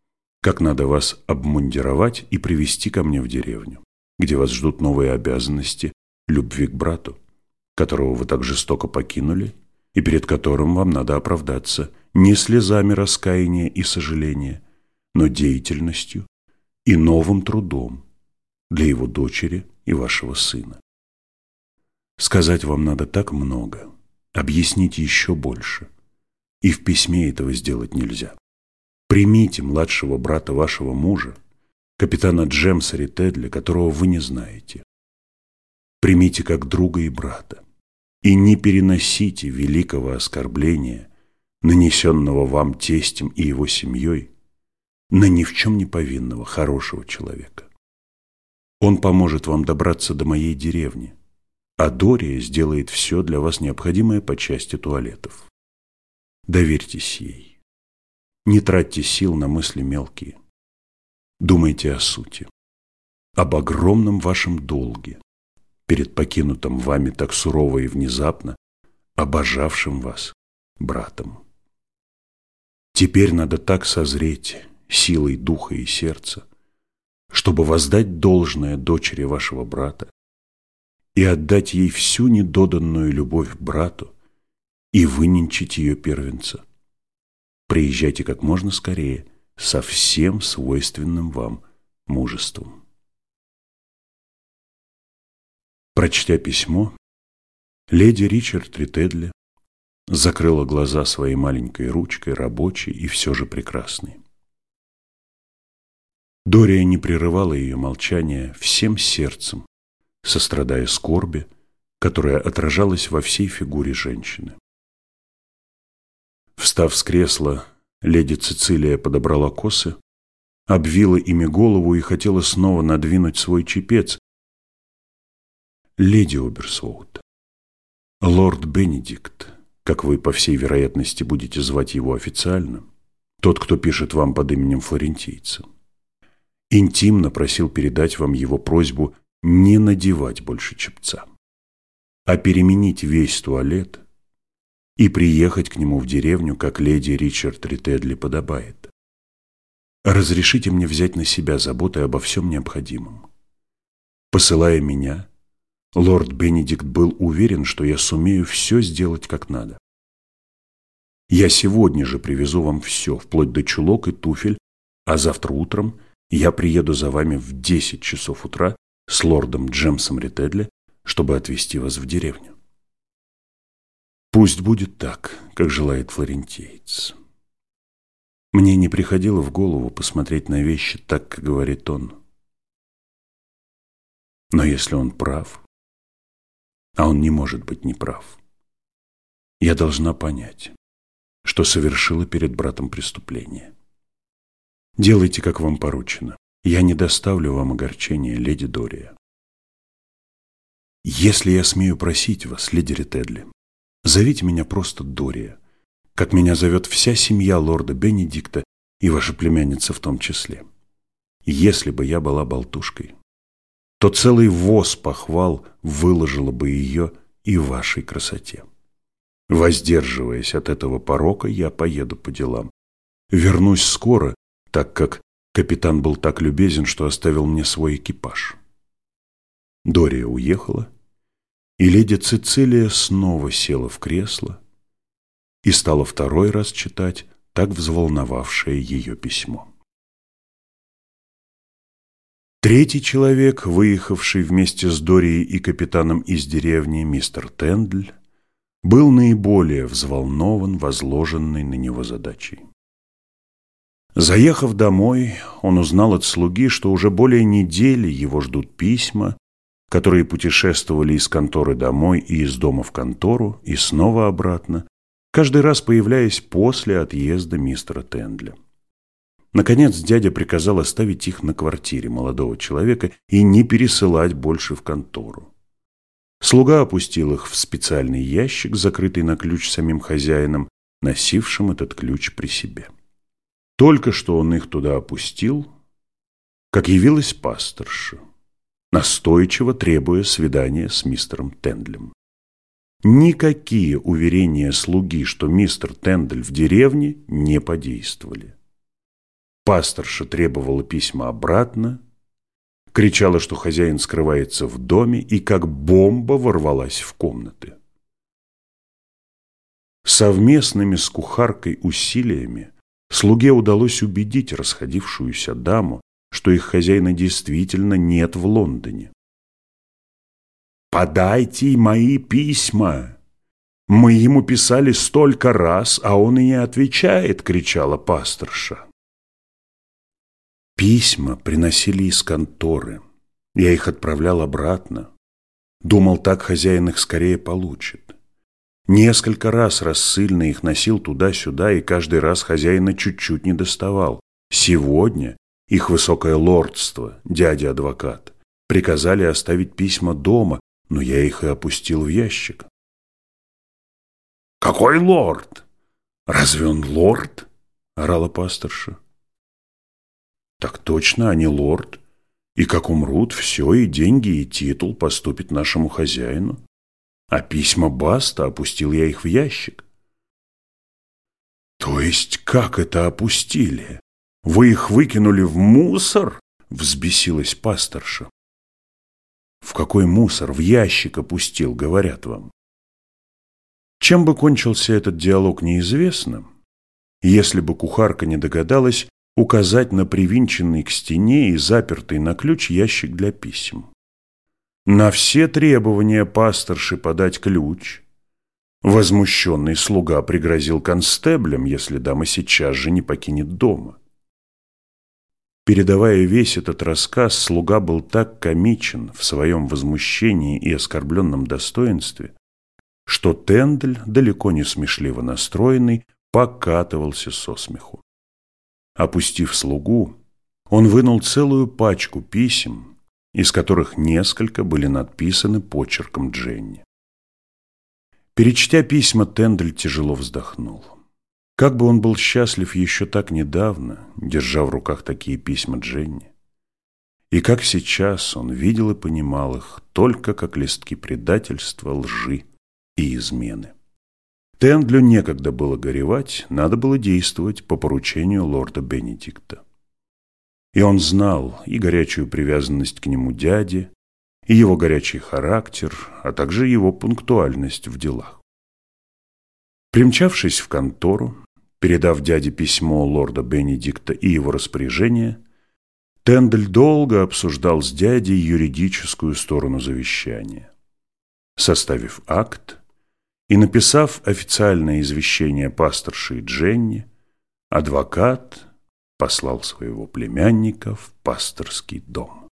как надо вас обмундировать и привести ко мне в деревню, где вас ждут новые обязанности любви к брату, которого вы так жестоко покинули и перед которым вам надо оправдаться не слезами раскаяния и сожаления, но деятельностью и новым трудом для его дочери и вашего сына. Сказать вам надо так много, объяснить еще больше, и в письме этого сделать нельзя. Примите младшего брата вашего мужа, капитана Джемса Ритедля, которого вы не знаете. Примите как друга и брата, и не переносите великого оскорбления, нанесенного вам тестем и его семьей, на ни в чем не повинного хорошего человека. Он поможет вам добраться до моей деревни, а Дория сделает все для вас необходимое по части туалетов. Доверьтесь ей. Не тратьте сил на мысли мелкие. Думайте о сути, об огромном вашем долге перед покинутым вами так сурово и внезапно обожавшим вас братом. Теперь надо так созреть силой духа и сердца, чтобы воздать должное дочери вашего брата и отдать ей всю недоданную любовь к брату и выненчить ее первенца. Приезжайте как можно скорее со всем свойственным вам мужеством. Прочтя письмо, леди Ричард Ритедли закрыла глаза своей маленькой ручкой, рабочей и все же прекрасной. Дория не прерывала ее молчания всем сердцем, сострадая скорби, которая отражалась во всей фигуре женщины. Встав с кресла, леди Цицилия подобрала косы, обвила ими голову и хотела снова надвинуть свой чепец. «Леди Оберсвоут, лорд Бенедикт, как вы, по всей вероятности, будете звать его официально, тот, кто пишет вам под именем флорентийца, интимно просил передать вам его просьбу не надевать больше чепца, а переменить весь туалет и приехать к нему в деревню, как леди Ричард Ритедли подобает. Разрешите мне взять на себя заботы обо всем необходимом. Посылая меня, лорд Бенедикт был уверен, что я сумею все сделать как надо. Я сегодня же привезу вам все, вплоть до чулок и туфель, а завтра утром я приеду за вами в десять часов утра с лордом Джемсом Ритедли, чтобы отвезти вас в деревню. Пусть будет так, как желает флорентиец. Мне не приходило в голову посмотреть на вещи так, как говорит он. Но если он прав, а он не может быть неправ, я должна понять, что совершила перед братом преступление. Делайте, как вам поручено. Я не доставлю вам огорчения, леди Дория. Если я смею просить вас, леди Ритедли, зовите меня просто Дория, как меня зовет вся семья лорда Бенедикта и ваша племянница в том числе. Если бы я была болтушкой, то целый воз похвал выложила бы ее и вашей красоте. Воздерживаясь от этого порока, я поеду по делам. Вернусь скоро, так как капитан был так любезен, что оставил мне свой экипаж. Дория уехала, и леди Цицилия снова села в кресло и стала второй раз читать так взволновавшее ее письмо. Третий человек, выехавший вместе с Дорией и капитаном из деревни, мистер Тендль, был наиболее взволнован возложенной на него задачей. Заехав домой, он узнал от слуги, что уже более недели его ждут письма, которые путешествовали из конторы домой и из дома в контору, и снова обратно, каждый раз появляясь после отъезда мистера Тендля. Наконец дядя приказал оставить их на квартире молодого человека и не пересылать больше в контору. Слуга опустил их в специальный ящик, закрытый на ключ самим хозяином, носившим этот ключ при себе. Только что он их туда опустил, как явилась пасторша, настойчиво требуя свидания с мистером Тендлем. Никакие уверения слуги, что мистер Тендль в деревне, не подействовали. Пасторша требовала письма обратно, кричала, что хозяин скрывается в доме, и как бомба ворвалась в комнаты. Совместными с кухаркой усилиями слуге удалось убедить расходившуюся даму, что их хозяина действительно нет в Лондоне. «Подайте мои письма! Мы ему писали столько раз, а он и не отвечает!» — кричала пасторша. Письма приносили из конторы. Я их отправлял обратно. Думал, так хозяин их скорее получит. Несколько раз рассыльно их носил туда-сюда, и каждый раз хозяина чуть-чуть не доставал. Сегодня их высокое лордство, дядя-адвокат, приказали оставить письма дома, но я их и опустил в ящик. «Какой лорд? Разве он лорд?» — орала пасторша. «Так точно, они лорд, и как умрут, все, и деньги, и титул поступит нашему хозяину. А письма Баста, опустил я их в ящик». «То есть как это опустили? Вы их выкинули в мусор?» — взбесилась пасторша. «В какой мусор? В ящик опустил, говорят вам». Чем бы кончился этот диалог, неизвестно, если бы кухарка не догадалась указать на привинченный к стене и запертый на ключ ящик для писем. На все требования пасторши подать ключ возмущенный слуга пригрозил констеблем, если дама сейчас же не покинет дома. Передавая весь этот рассказ, слуга был так комичен в своем возмущении и оскорбленном достоинстве, что Тендель, далеко не смешливо настроенный, покатывался со смеху. Опустив слугу, он вынул целую пачку писем, из которых несколько были надписаны почерком Дженни. Перечтя письма, Тендель тяжело вздохнул. Как бы он был счастлив еще так недавно, держа в руках такие письма Дженни. И как сейчас он видел и понимал их только как листки предательства, лжи и измены. Тендлю некогда было горевать, надо было действовать по поручению лорда Бенедикта. И он знал и горячую привязанность к нему дяди, и его горячий характер, а также его пунктуальность в делах. Примчавшись в контору, передав дяде письмо лорда Бенедикта и его распоряжение, Тендель долго обсуждал с дядей юридическую сторону завещания. Составив акт и написав официальное извещение пасторши Дженни, адвокат послал своего племянника в пасторский дом.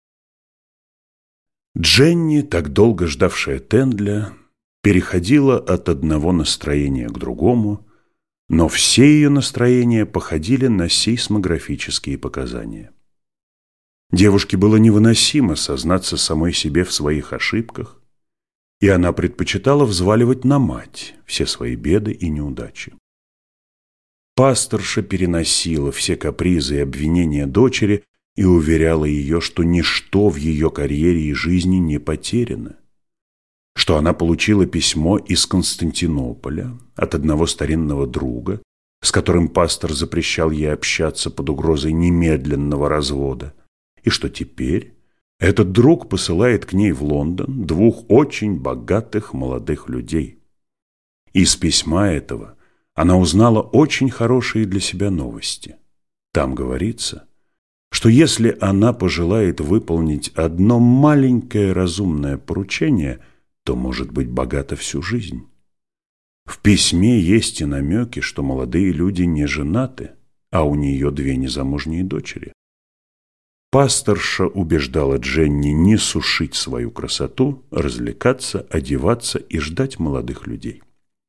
Дженни, так долго ждавшая Тендля, переходила от одного настроения к другому, но все ее настроения походили на сейсмографические показания. Девушке было невыносимо сознаться самой себе в своих ошибках, и она предпочитала взваливать на мать все свои беды и неудачи. Пасторша переносила все капризы и обвинения дочери и уверяла ее, что ничто в ее карьере и жизни не потеряно, что она получила письмо из Константинополя от одного старинного друга, с которым пастор запрещал ей общаться под угрозой немедленного развода, и что теперь этот друг посылает к ней в Лондон двух очень богатых молодых людей. Из письма этого она узнала очень хорошие для себя новости. Там говорится, что если она пожелает выполнить одно маленькое разумное поручение, то может быть богата всю жизнь. В письме есть и намеки, что молодые люди не женаты, а у нее две незамужние дочери. Пасторша убеждала Дженни не сушить свою красоту, развлекаться, одеваться и ждать молодых людей.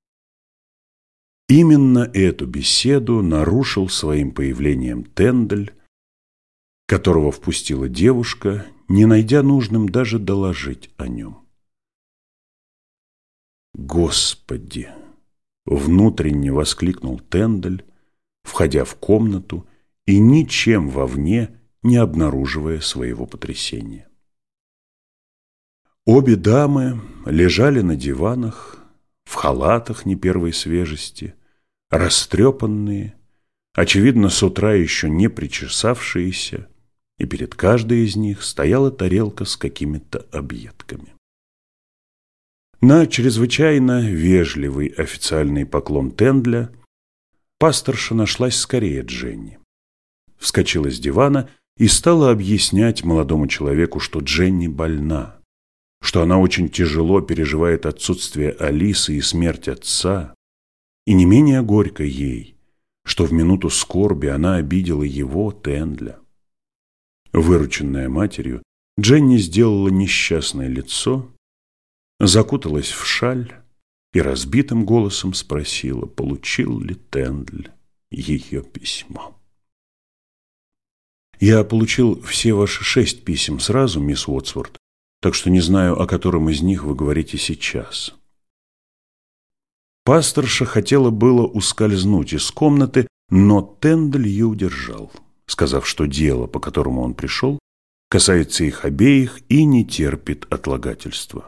Именно эту беседу нарушил своим появлением Тендель, которого впустила девушка, не найдя нужным даже доложить о нем. «Господи!» — внутренне воскликнул Тендель, входя в комнату и ничем вовне не обнаруживая своего потрясения. Обе дамы лежали на диванах, в халатах не первой свежести, растрепанные, очевидно, с утра еще не причесавшиеся, и перед каждой из них стояла тарелка с какими-то объедками. На чрезвычайно вежливый официальный поклон Тендля пасторша нашлась скорее Дженни. Вскочила с дивана и стала объяснять молодому человеку, что Дженни больна, что она очень тяжело переживает отсутствие Алисы и смерть отца, и не менее горько ей, что в минуту скорби она обидела его, Тендля. Вырученная матерью, Дженни сделала несчастное лицо, закуталась в шаль и разбитым голосом спросила, получил ли Тендль ее письмо. «Я получил все ваши шесть писем сразу, мисс Уотсворт, так что не знаю, о котором из них вы говорите сейчас». Пасторша хотела было ускользнуть из комнаты, но Тендль ее удержал, сказав, что дело, по которому он пришел, касается их обеих и не терпит отлагательства.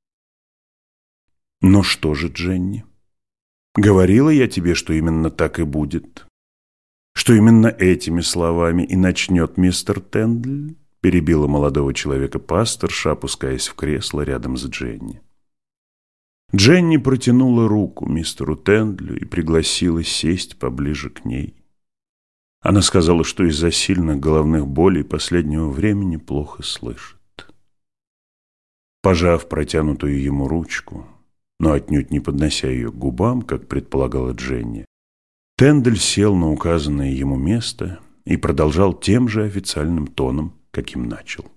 «Ну что же, Дженни, говорила я тебе, что именно так и будет, что именно этими словами и начнет мистер Тендль?» перебила молодого человека пасторша, опускаясь в кресло рядом с Дженни. Дженни протянула руку мистеру Тендлю и пригласила сесть поближе к ней. Она сказала, что из-за сильных головных болей последнего времени плохо слышит. Пожав протянутую ему ручку, но отнюдь не поднося ее к губам, как предполагала Дженни, Тендль сел на указанное ему место и продолжал тем же официальным тоном, каким начал.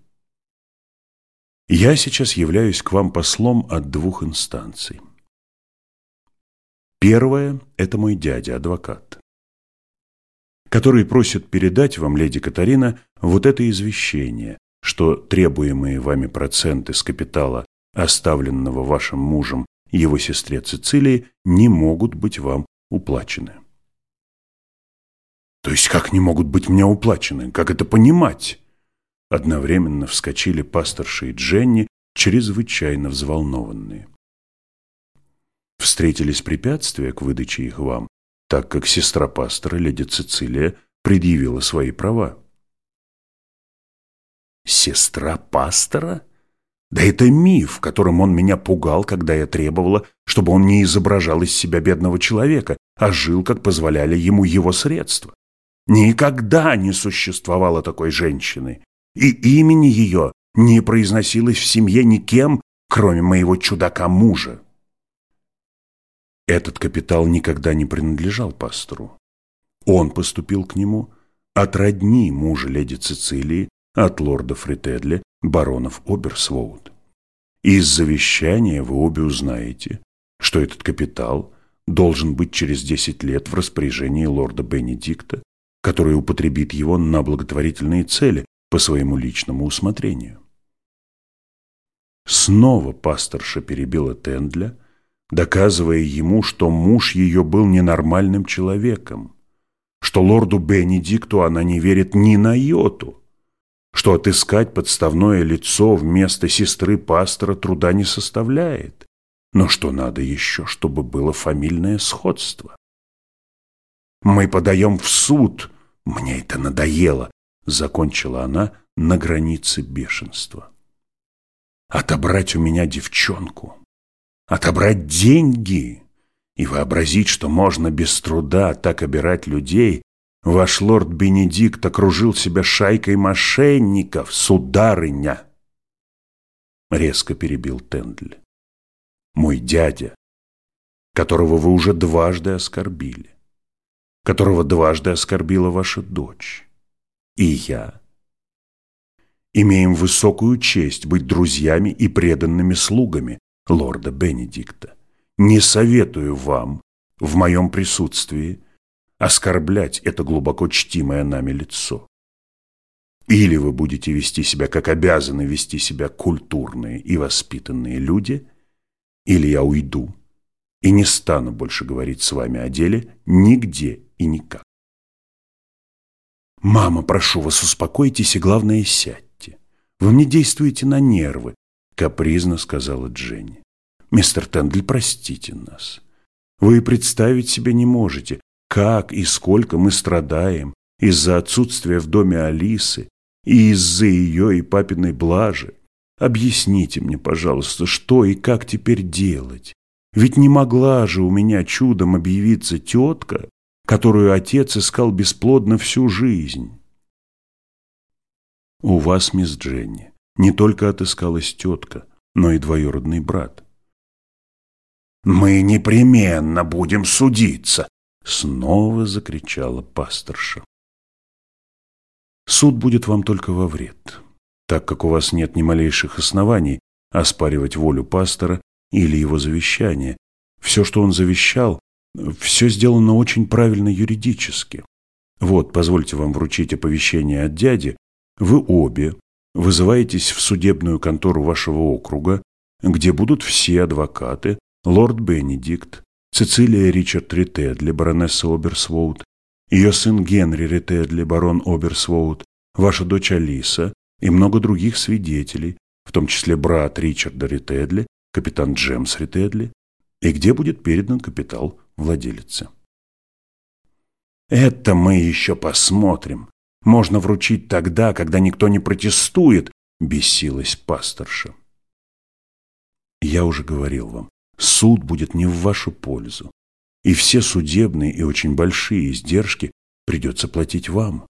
«Я сейчас являюсь к вам послом от двух инстанций. Первая – это мой дядя, адвокат, который просит передать вам, леди Катарина, вот это извещение, что требуемые вами проценты с капитала, оставленного вашим мужем его сестре Цицилии, не могут быть вам уплачены». «То есть как не могут быть мне уплачены? Как это понимать?» Одновременно вскочили пасторша и Дженни, чрезвычайно взволнованные. Встретились препятствия к выдаче их вам, так как сестра пастора, леди Цицилия, предъявила свои права. «Сестра пастора? Да это миф, которым он меня пугал, когда я требовала, чтобы он не изображал из себя бедного человека, а жил, как позволяли ему его средства. Никогда не существовало такой женщины, и имени ее не произносилось в семье никем, кроме моего чудака-мужа». Этот капитал никогда не принадлежал пастору. Он поступил к нему от родни мужа леди Цицилии, от лорда Фритедля, баронов Оберсвоуд. Из завещания вы обе узнаете, что этот капитал должен быть через десять лет в распоряжении лорда Бенедикта, который употребит его на благотворительные цели по своему личному усмотрению. Снова пасторша перебила Тендля, доказывая ему, что муж ее был ненормальным человеком, что лорду Бенедикту она не верит ни на йоту, что отыскать подставное лицо вместо сестры пастора труда не составляет, но что надо еще, чтобы было фамильное сходство. «Мы подаем в суд, мне это надоело», — закончила она на границе бешенства. «Отобрать у меня девчонку, отобрать деньги и вообразить, что можно без труда так обирать людей. Ваш лорд Бенедикт окружил себя шайкой мошенников, сударыня!» Резко перебил Тендль. «Мой дядя, которого вы уже дважды оскорбили, которого дважды оскорбила ваша дочь, и я имеем высокую честь быть друзьями и преданными слугами лорда Бенедикта. Не советую вам в моем присутствии оскорблять это глубоко чтимое нами лицо. Или вы будете вести себя, как обязаны вести себя культурные и воспитанные люди, или я уйду и не стану больше говорить с вами о деле нигде и никак. «Мама, прошу вас, успокойтесь и, главное, сядьте. Вы мне действуете на нервы», — капризно сказала Дженни. «Мистер Тендль, простите нас. Вы представить себе не можете, как и сколько мы страдаем из-за отсутствия в доме Алисы и из-за ее и папиной блажи. Объясните мне, пожалуйста, что и как теперь делать? Ведь не могла же у меня чудом объявиться тетка, которую отец искал бесплодно всю жизнь. У вас, мисс Дженни, не только отыскалась тетка, но и двоюродный брат. «Мы непременно будем судиться!» — снова закричала пасторша. «Суд будет вам только во вред, так как у вас нет ни малейших оснований оспаривать волю пастора или его завещание. Все, что он завещал, все сделано очень правильно юридически. Вот, позвольте вам вручить оповещение от дяди. Вы обе вызываетесь в судебную контору вашего округа, где будут все адвокаты, лорд Бенедикт, Цицилия Ричард Ритедли, баронесса Оберсвоуд, ее сын Генри Ритедли, барон Оберсвоуд, ваша дочь Алиса и много других свидетелей, в том числе брат Ричарда Ритедли, капитан Джемс Ритедли, и где будет передан капитал владелице. «Это мы еще посмотрим. Можно вручить тогда, когда никто не протестует», — бесилась пасторша. «Я уже говорил вам, суд будет не в вашу пользу, и все судебные и очень большие издержки придется платить вам.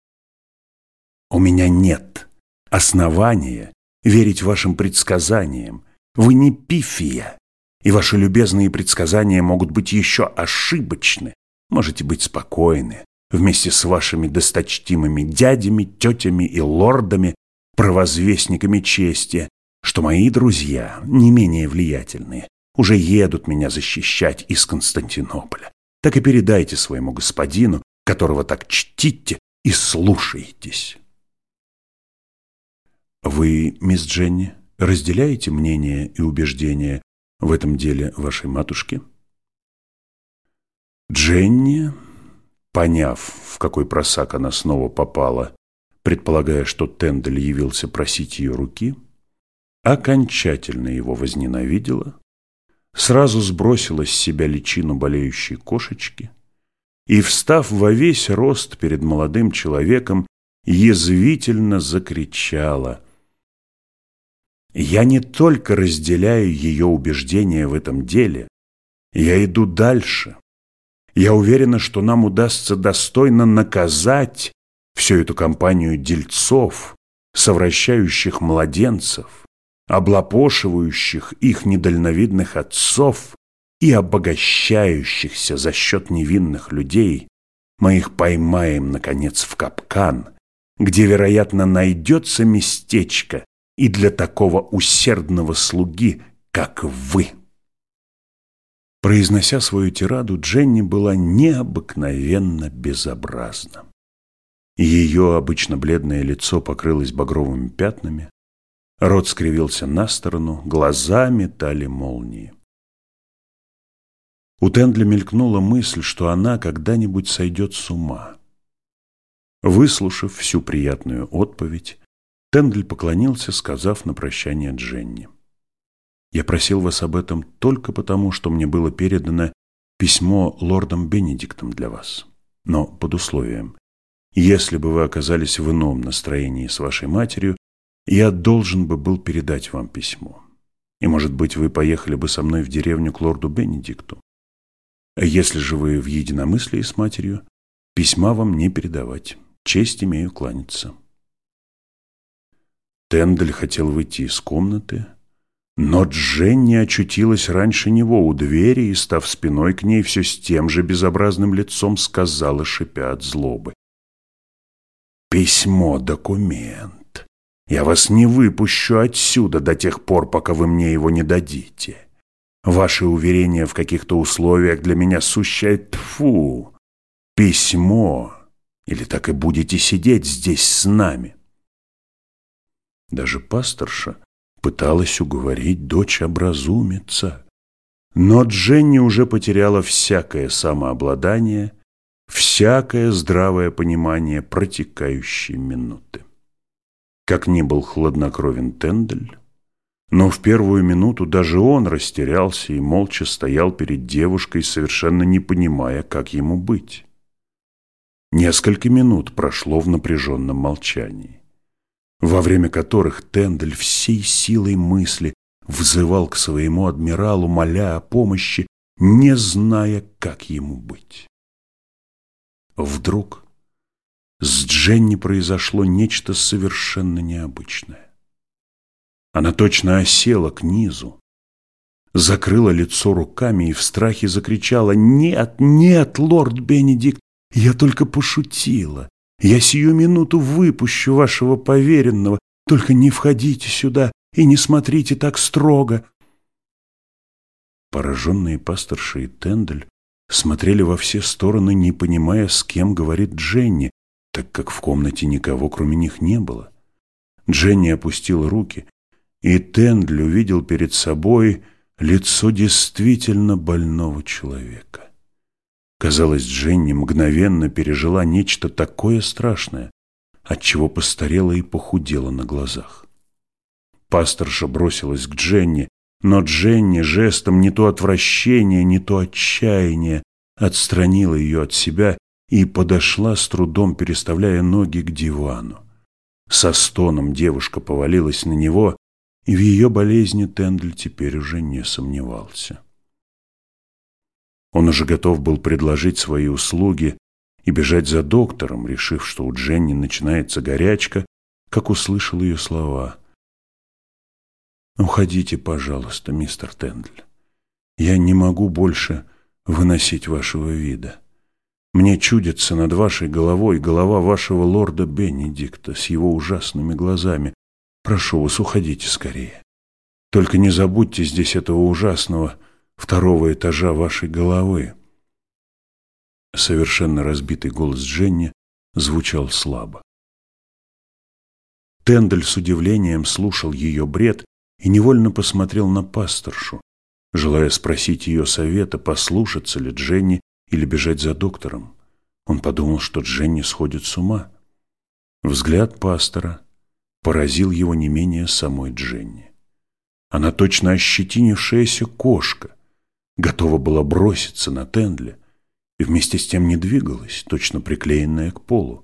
У меня нет основания верить вашим предсказаниям. Вы не пифия, и ваши любезные предсказания могут быть еще ошибочны. Можете быть спокойны вместе с вашими досточтимыми дядями, тетями и лордами, провозвестниками чести, что мои друзья, не менее влиятельные, уже едут меня защищать из Константинополя. Так и передайте своему господину, которого так чтите и слушаетесь». Вы, мисс Дженни, разделяете мнение и убеждения в этом деле вашей матушки? Дженни, поняв, в какой просак она снова попала, предполагая, что Тендель явился просить ее руки, окончательно его возненавидела, сразу сбросила с себя личину болеющей кошечки и, встав во весь рост перед молодым человеком, язвительно закричала: «Я не только разделяю ее убеждения в этом деле, я иду дальше. Я уверена, что нам удастся достойно наказать всю эту компанию дельцов, совращающих младенцев, облапошивающих их недальновидных отцов и обогащающихся за счет невинных людей. Мы их поймаем, наконец, в капкан, где, вероятно, найдется местечко и для такого усердного слуги, как вы». Произнося свою тираду, Дженни была необыкновенно безобразна. Ее обычно бледное лицо покрылось багровыми пятнами, рот скривился на сторону, глаза метали молнии. У Тендля мелькнула мысль, что она когда-нибудь сойдет с ума. Выслушав всю приятную отповедь, Тендель поклонился, сказав на прощание Дженни: «Я просил вас об этом только потому, что мне было передано письмо лордом Бенедиктом для вас. Но под условием, если бы вы оказались в ином настроении с вашей матерью, я должен бы был передать вам письмо. И, может быть, вы поехали бы со мной в деревню к лорду Бенедикту. А если же вы в единомыслии с матерью, письма вам не передавать. Честь имею кланяться». Тендель хотел выйти из комнаты, но Дженни очутилась раньше него у двери и, став спиной к ней, все с тем же безобразным лицом сказала, шипя от злобы: «Письмо — документ. Я вас не выпущу отсюда до тех пор, пока вы мне его не дадите. Ваши уверения в каких-то условиях для меня сущая тьфу. Письмо, или так и будете сидеть здесь с нами». Даже пасторша пыталась уговорить дочь образумиться, но Дженни уже потеряла всякое самообладание, всякое здравое понимание протекающей минуты. Как ни был хладнокровен Тендель, Но в первую минуту даже он растерялся и молча стоял перед девушкой, совершенно не понимая, как ему быть. Несколько минут прошло в напряженном молчании, во время которых Тендель всей силой мысли взывал к своему адмиралу, моля о помощи, не зная, как ему быть. Вдруг с Дженни произошло нечто совершенно необычное. Она точно осела к низу, закрыла лицо руками и в страхе закричала: «Нет, нет, лорд Бенедикт, я только пошутила. Я сию минуту выпущу вашего поверенного. Только не входите сюда и не смотрите так строго». Пораженные пасторша и Тендель смотрели во все стороны, не понимая, с кем говорит Дженни, так как в комнате никого, кроме них, не было. Дженни опустила руки, и Тендель увидел перед собой лицо действительно больного человека. Казалось, Дженни мгновенно пережила нечто такое страшное, отчего постарела и похудела на глазах. Пасторша бросилась к Дженни, но Дженни жестом не то отвращения, не то отчаяния отстранила ее от себя и подошла, с трудом переставляя ноги, к дивану. Со стоном девушка повалилась на него, и в ее болезни Тендель теперь уже не сомневался. Он уже готов был предложить свои услуги и бежать за доктором, решив, что у Дженни начинается горячка, как услышал ее слова: «Уходите, пожалуйста, мистер Тендель. Я не могу больше выносить вашего вида. Мне чудится над вашей головой голова вашего лорда Бенедикта с его ужасными глазами. Прошу вас, уходите скорее. Только не забудьте здесь этого ужасного второго этажа вашей головы». Совершенно разбитый голос Дженни звучал слабо. Тендель с удивлением слушал ее бред и невольно посмотрел на пасторшу, желая спросить ее совета, послушаться ли Дженни или бежать за доктором. Он подумал, что Дженни сходит с ума. Взгляд пастора поразил его не менее самой Дженни. Она, точно ощетинившаяся кошка, готова была броситься на Тенделя и вместе с тем не двигалась, точно приклеенная к полу.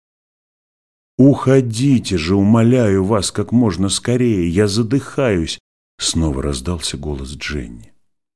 «Уходите же, умоляю вас, как можно скорее, я задыхаюсь!» Снова раздался голос Дженни.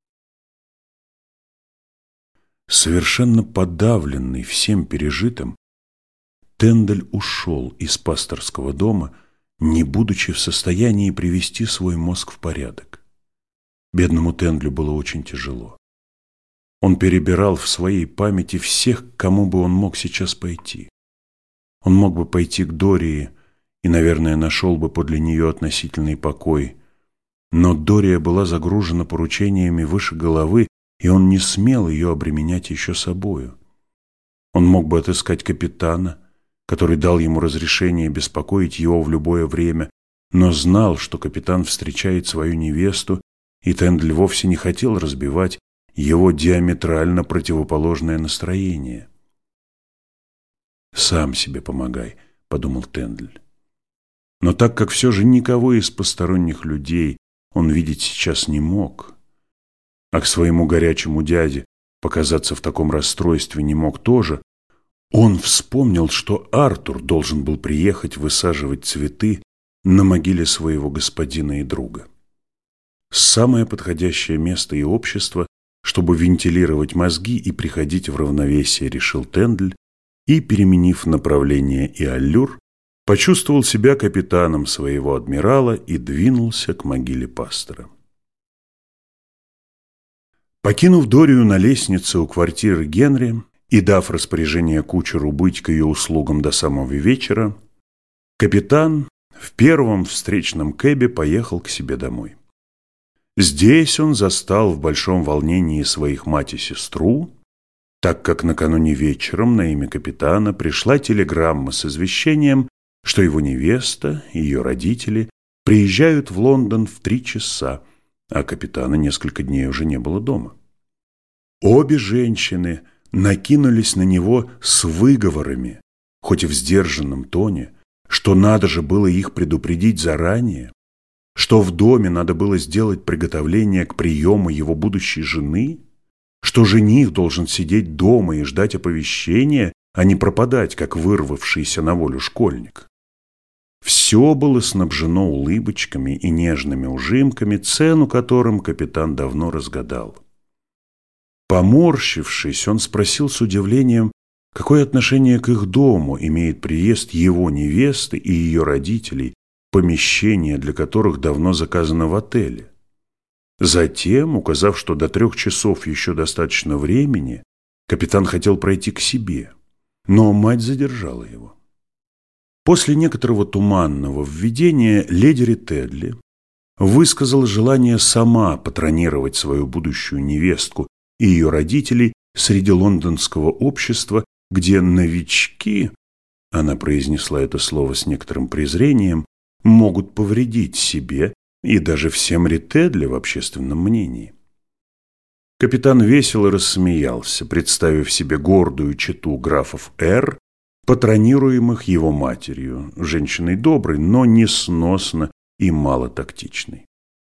Совершенно подавленный всем пережитым, Тендель ушел из пасторского дома, не будучи в состоянии привести свой мозг в порядок. Бедному Тенделю было очень тяжело. Он перебирал в своей памяти всех, к кому бы он мог сейчас пойти. Он мог бы пойти к Дории и, наверное, нашел бы подле нее относительный покой. Но Дория была загружена поручениями выше головы, и он не смел ее обременять еще собою. Он мог бы отыскать капитана, который дал ему разрешение беспокоить его в любое время, но знал, что капитан встречает свою невесту, и Тендель вовсе не хотел разбивать его диаметрально противоположное настроение. «Сам себе помогай», — подумал Тендель. Но так как все же никого из посторонних людей он видеть сейчас не мог, а к своему горячему дяде показаться в таком расстройстве не мог тоже, он вспомнил, что Артур должен был приехать высаживать цветы на могиле своего господина и друга. Самое подходящее место и общество, чтобы вентилировать мозги и приходить в равновесие, решил Тендель, и, переменив направление и аллюр, почувствовал себя капитаном своего адмирала и двинулся к могиле пастора. Покинув Дорию на лестнице у квартиры Генри и дав распоряжение кучеру быть к ее услугам до самого вечера, капитан в первом встречном кэбе поехал к себе домой. Здесь он застал в большом волнении своих мать и сестру, так как накануне вечером на имя капитана пришла телеграмма с извещением, что его невеста и ее родители приезжают в Лондон в три часа, а капитана несколько дней уже не было дома. Обе женщины накинулись на него с выговорами, хоть и в сдержанном тоне, что надо же было их предупредить заранее, что в доме надо было сделать приготовление к приему его будущей жены, что жених должен сидеть дома и ждать оповещения, а не пропадать, как вырвавшийся на волю школьник. Все было снабжено улыбочками и нежными ужимками, цену которым капитан давно разгадал. Поморщившись, он спросил с удивлением, какое отношение к их дому имеет приезд его невесты и ее родителей, помещение для которых давно заказано в отеле. Затем, указав, что до трех часов еще достаточно времени, капитан хотел пройти к себе, но мать задержала его. После некоторого туманного введения леди Ритедли высказала желание сама патронировать свою будущую невестку и ее родителей среди лондонского общества, где новички, она произнесла это слово с некоторым презрением, могут повредить себе и даже всем Ритедли в общественном мнении. Капитан весело рассмеялся, представив себе гордую чету графов Р, патронируемых его матерью, женщиной доброй, но несносно и малотактичной.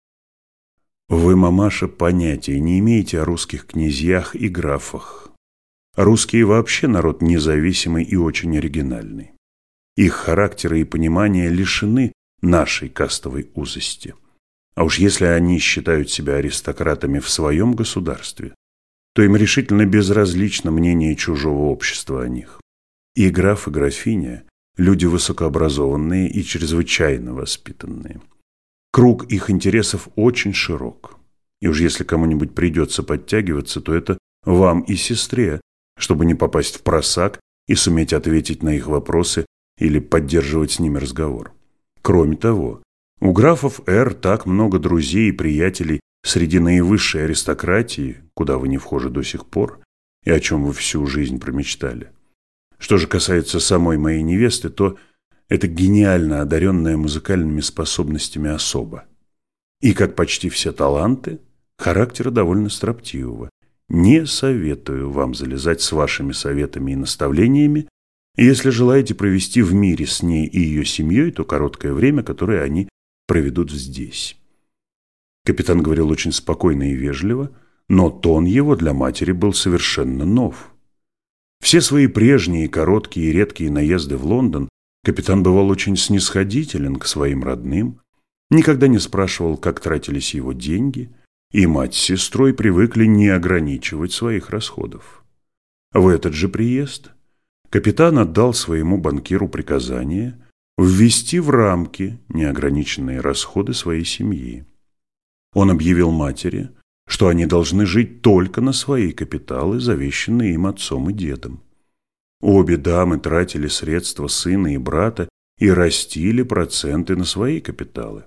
Вы, мамаша, понятия не имеете о русских князьях и графах. Русские вообще народ независимый и очень оригинальный. Их характеры и понимания лишены нашей кастовой узости. А уж если они считают себя аристократами в своем государстве, то им решительно безразлично мнение чужого общества о них. И граф, и графиня – люди высокообразованные и чрезвычайно воспитанные. Круг их интересов очень широк. И уж если кому-нибудь придется подтягиваться, то это вам и сестре, чтобы не попасть в просак и суметь ответить на их вопросы или поддерживать с ними разговор. Кроме того, у графов Р так много друзей и приятелей среди наивысшей аристократии, куда вы не вхожи до сих пор, и о чем вы всю жизнь промечтали. Что же касается самой моей невесты, то это гениально одаренная музыкальными способностями особа. И, как почти все таланты, характера довольно строптивого. Не советую вам залезать с вашими советами и наставлениями. Если желаете провести в мире с ней и ее семьей то короткое время, которое они проведут здесь. Капитан говорил очень спокойно и вежливо, но тон его для матери был совершенно нов. Все свои прежние короткие и редкие наезды в Лондон капитан бывал очень снисходителен к своим родным, никогда не спрашивал, как тратились его деньги, и мать с сестрой привыкли не ограничивать своих расходов. В этот же приезд капитан отдал своему банкиру приказание ввести в рамки неограниченные расходы своей семьи. Он объявил матери, что они должны жить только на свои капиталы, завещанные им отцом и дедом. Обе дамы тратили средства сына и брата и растили проценты на свои капиталы.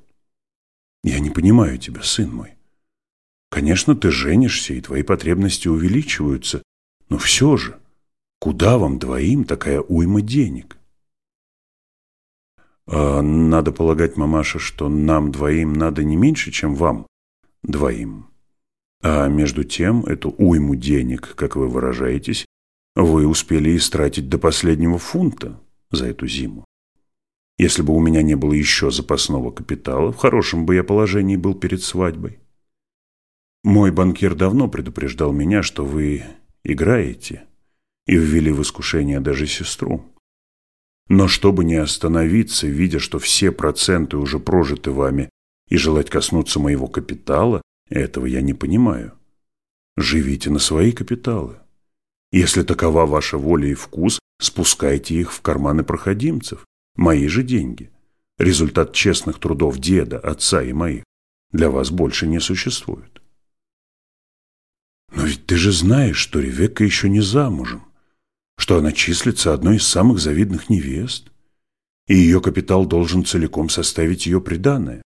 Я не понимаю тебя, сын мой. Конечно, ты женишься, и твои потребности увеличиваются, но все же, куда вам двоим такая уйма денег? А надо полагать, мамаша, что нам двоим надо не меньше, чем вам двоим. А между тем, эту уйму денег, как вы выражаетесь, вы успели истратить до последнего фунта за эту зиму. Если бы у меня не было еще запасного капитала, в хорошем бы я положении был перед свадьбой. Мой банкир давно предупреждал меня, что вы играете, и ввели в искушение даже сестру. Но чтобы не остановиться, видя, что все проценты уже прожиты вами, и желать коснуться моего капитала, этого я не понимаю. Живите на свои капиталы. Если такова ваша воля и вкус, спускайте их в карманы проходимцев. Мои же деньги, результат честных трудов деда, отца и моих, для вас больше не существует. Но ведь ты же знаешь, что Ревекка еще не замужем, что она числится одной из самых завидных невест, и ее капитал должен целиком составить ее приданое.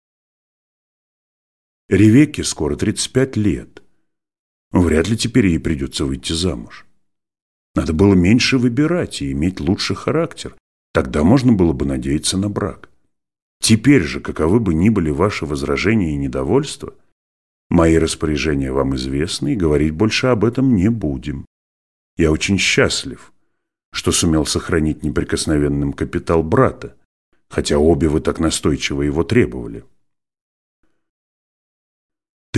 Ревекке скоро тридцать пять лет. Вряд ли теперь ей придется выйти замуж. Надо было меньше выбирать и иметь лучший характер. Тогда можно было бы надеяться на брак. Теперь же, каковы бы ни были ваши возражения и недовольства, мои распоряжения вам известны, и говорить больше об этом не будем. Я очень счастлив, что сумел сохранить неприкосновенным капитал брата, хотя обе вы так настойчиво его требовали.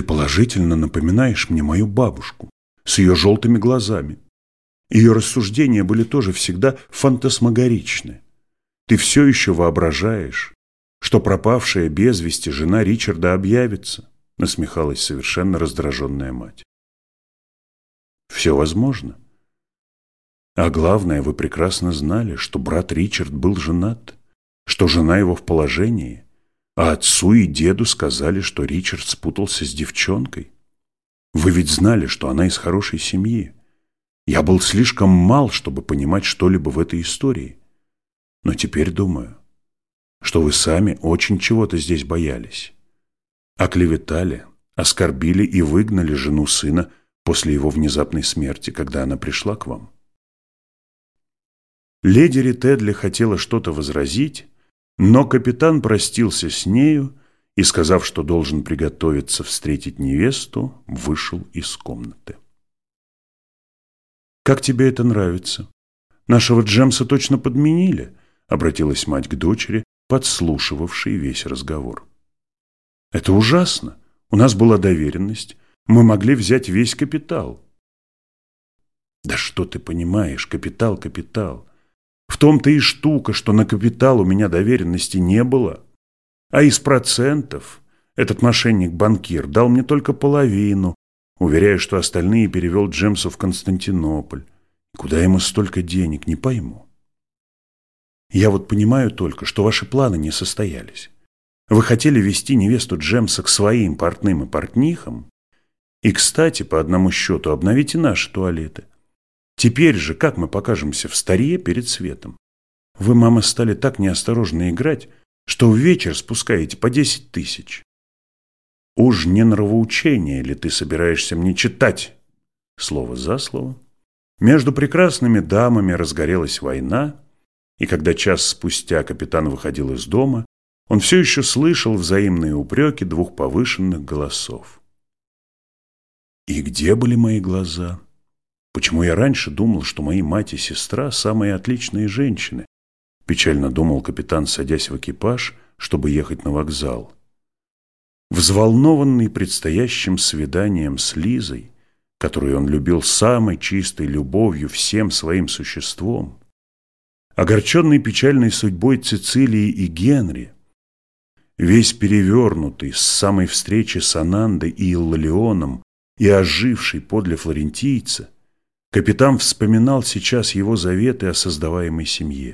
ты положительно напоминаешь мне мою бабушку с ее желтыми глазами. Ее рассуждения были тоже всегда фантасмагоричны. Ты все еще воображаешь, что пропавшая без вести жена Ричарда объявится, насмехалась совершенно раздраженная мать. Все возможно. А главное, вы прекрасно знали, что брат Ричард был женат, что жена его в положении, а отцу и деду сказали, что Ричард спутался с девчонкой. Вы ведь знали, что она из хорошей семьи. Я был слишком мал, чтобы понимать что-либо в этой истории. Но теперь думаю, что вы сами очень чего-то здесь боялись. Оклеветали, оскорбили и выгнали жену сына после его внезапной смерти, когда она пришла к вам. Леди Ритедли хотела что-то возразить, но капитан простился с нею и, сказав, что должен приготовиться встретить невесту, вышел из комнаты. «Как тебе это нравится? Нашего Джемса точно подменили», — обратилась мать к дочери, подслушивавшей весь разговор. «Это ужасно. У нас была доверенность. Мы могли взять весь капитал». «Да что ты понимаешь, капитал, капитал. В том-то и штука, что на капитал у меня доверенности не было. А из процентов этот мошенник-банкир дал мне только половину, уверяя, что остальные перевел Джемсу в Константинополь. Куда ему столько денег, не пойму. Я вот понимаю только, что ваши планы не состоялись. Вы хотели вести невесту Джемса к своим портным и портнихам, и, кстати, по одному счету обновите наши туалеты. Теперь же, как мы покажемся в старье перед светом? Вы, мама, стали так неосторожно играть, что в вечер спускаете по десять тысяч. Уж не нравоучение ли ты собираешься мне читать? Слово за слово. Между прекрасными дамами разгорелась война, и когда час спустя капитан выходил из дома, он все еще слышал взаимные упреки двух повышенных голосов. И где были мои глаза? Почему я раньше думал, что мои мать и сестра самые отличные женщины? Печально думал капитан, садясь в экипаж, чтобы ехать на вокзал. Взволнованный предстоящим свиданием с Лизой, которую он любил самой чистой любовью всем своим существом, огорченный печальной судьбой Цицилии и Генри, весь перевернутый с самой встречи с Анандой и Илларионом и оживший подле флорентийца, капитан вспоминал сейчас его заветы о создаваемой семье.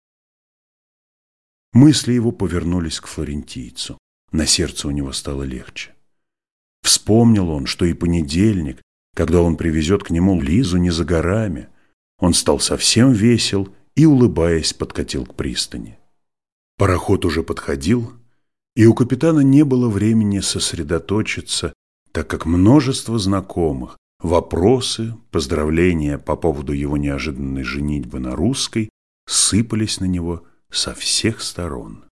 Мысли его повернулись к флорентийцу. На сердце у него стало легче. Вспомнил он, что и понедельник, когда он привезет к нему Лизу, не за горами. Он стал совсем весел и, улыбаясь, подкатил к пристани. Пароход уже подходил, и у капитана не было времени сосредоточиться, так как множество знакомых, вопросы, поздравления по поводу его неожиданной женитьбы на русской сыпались на него со всех сторон.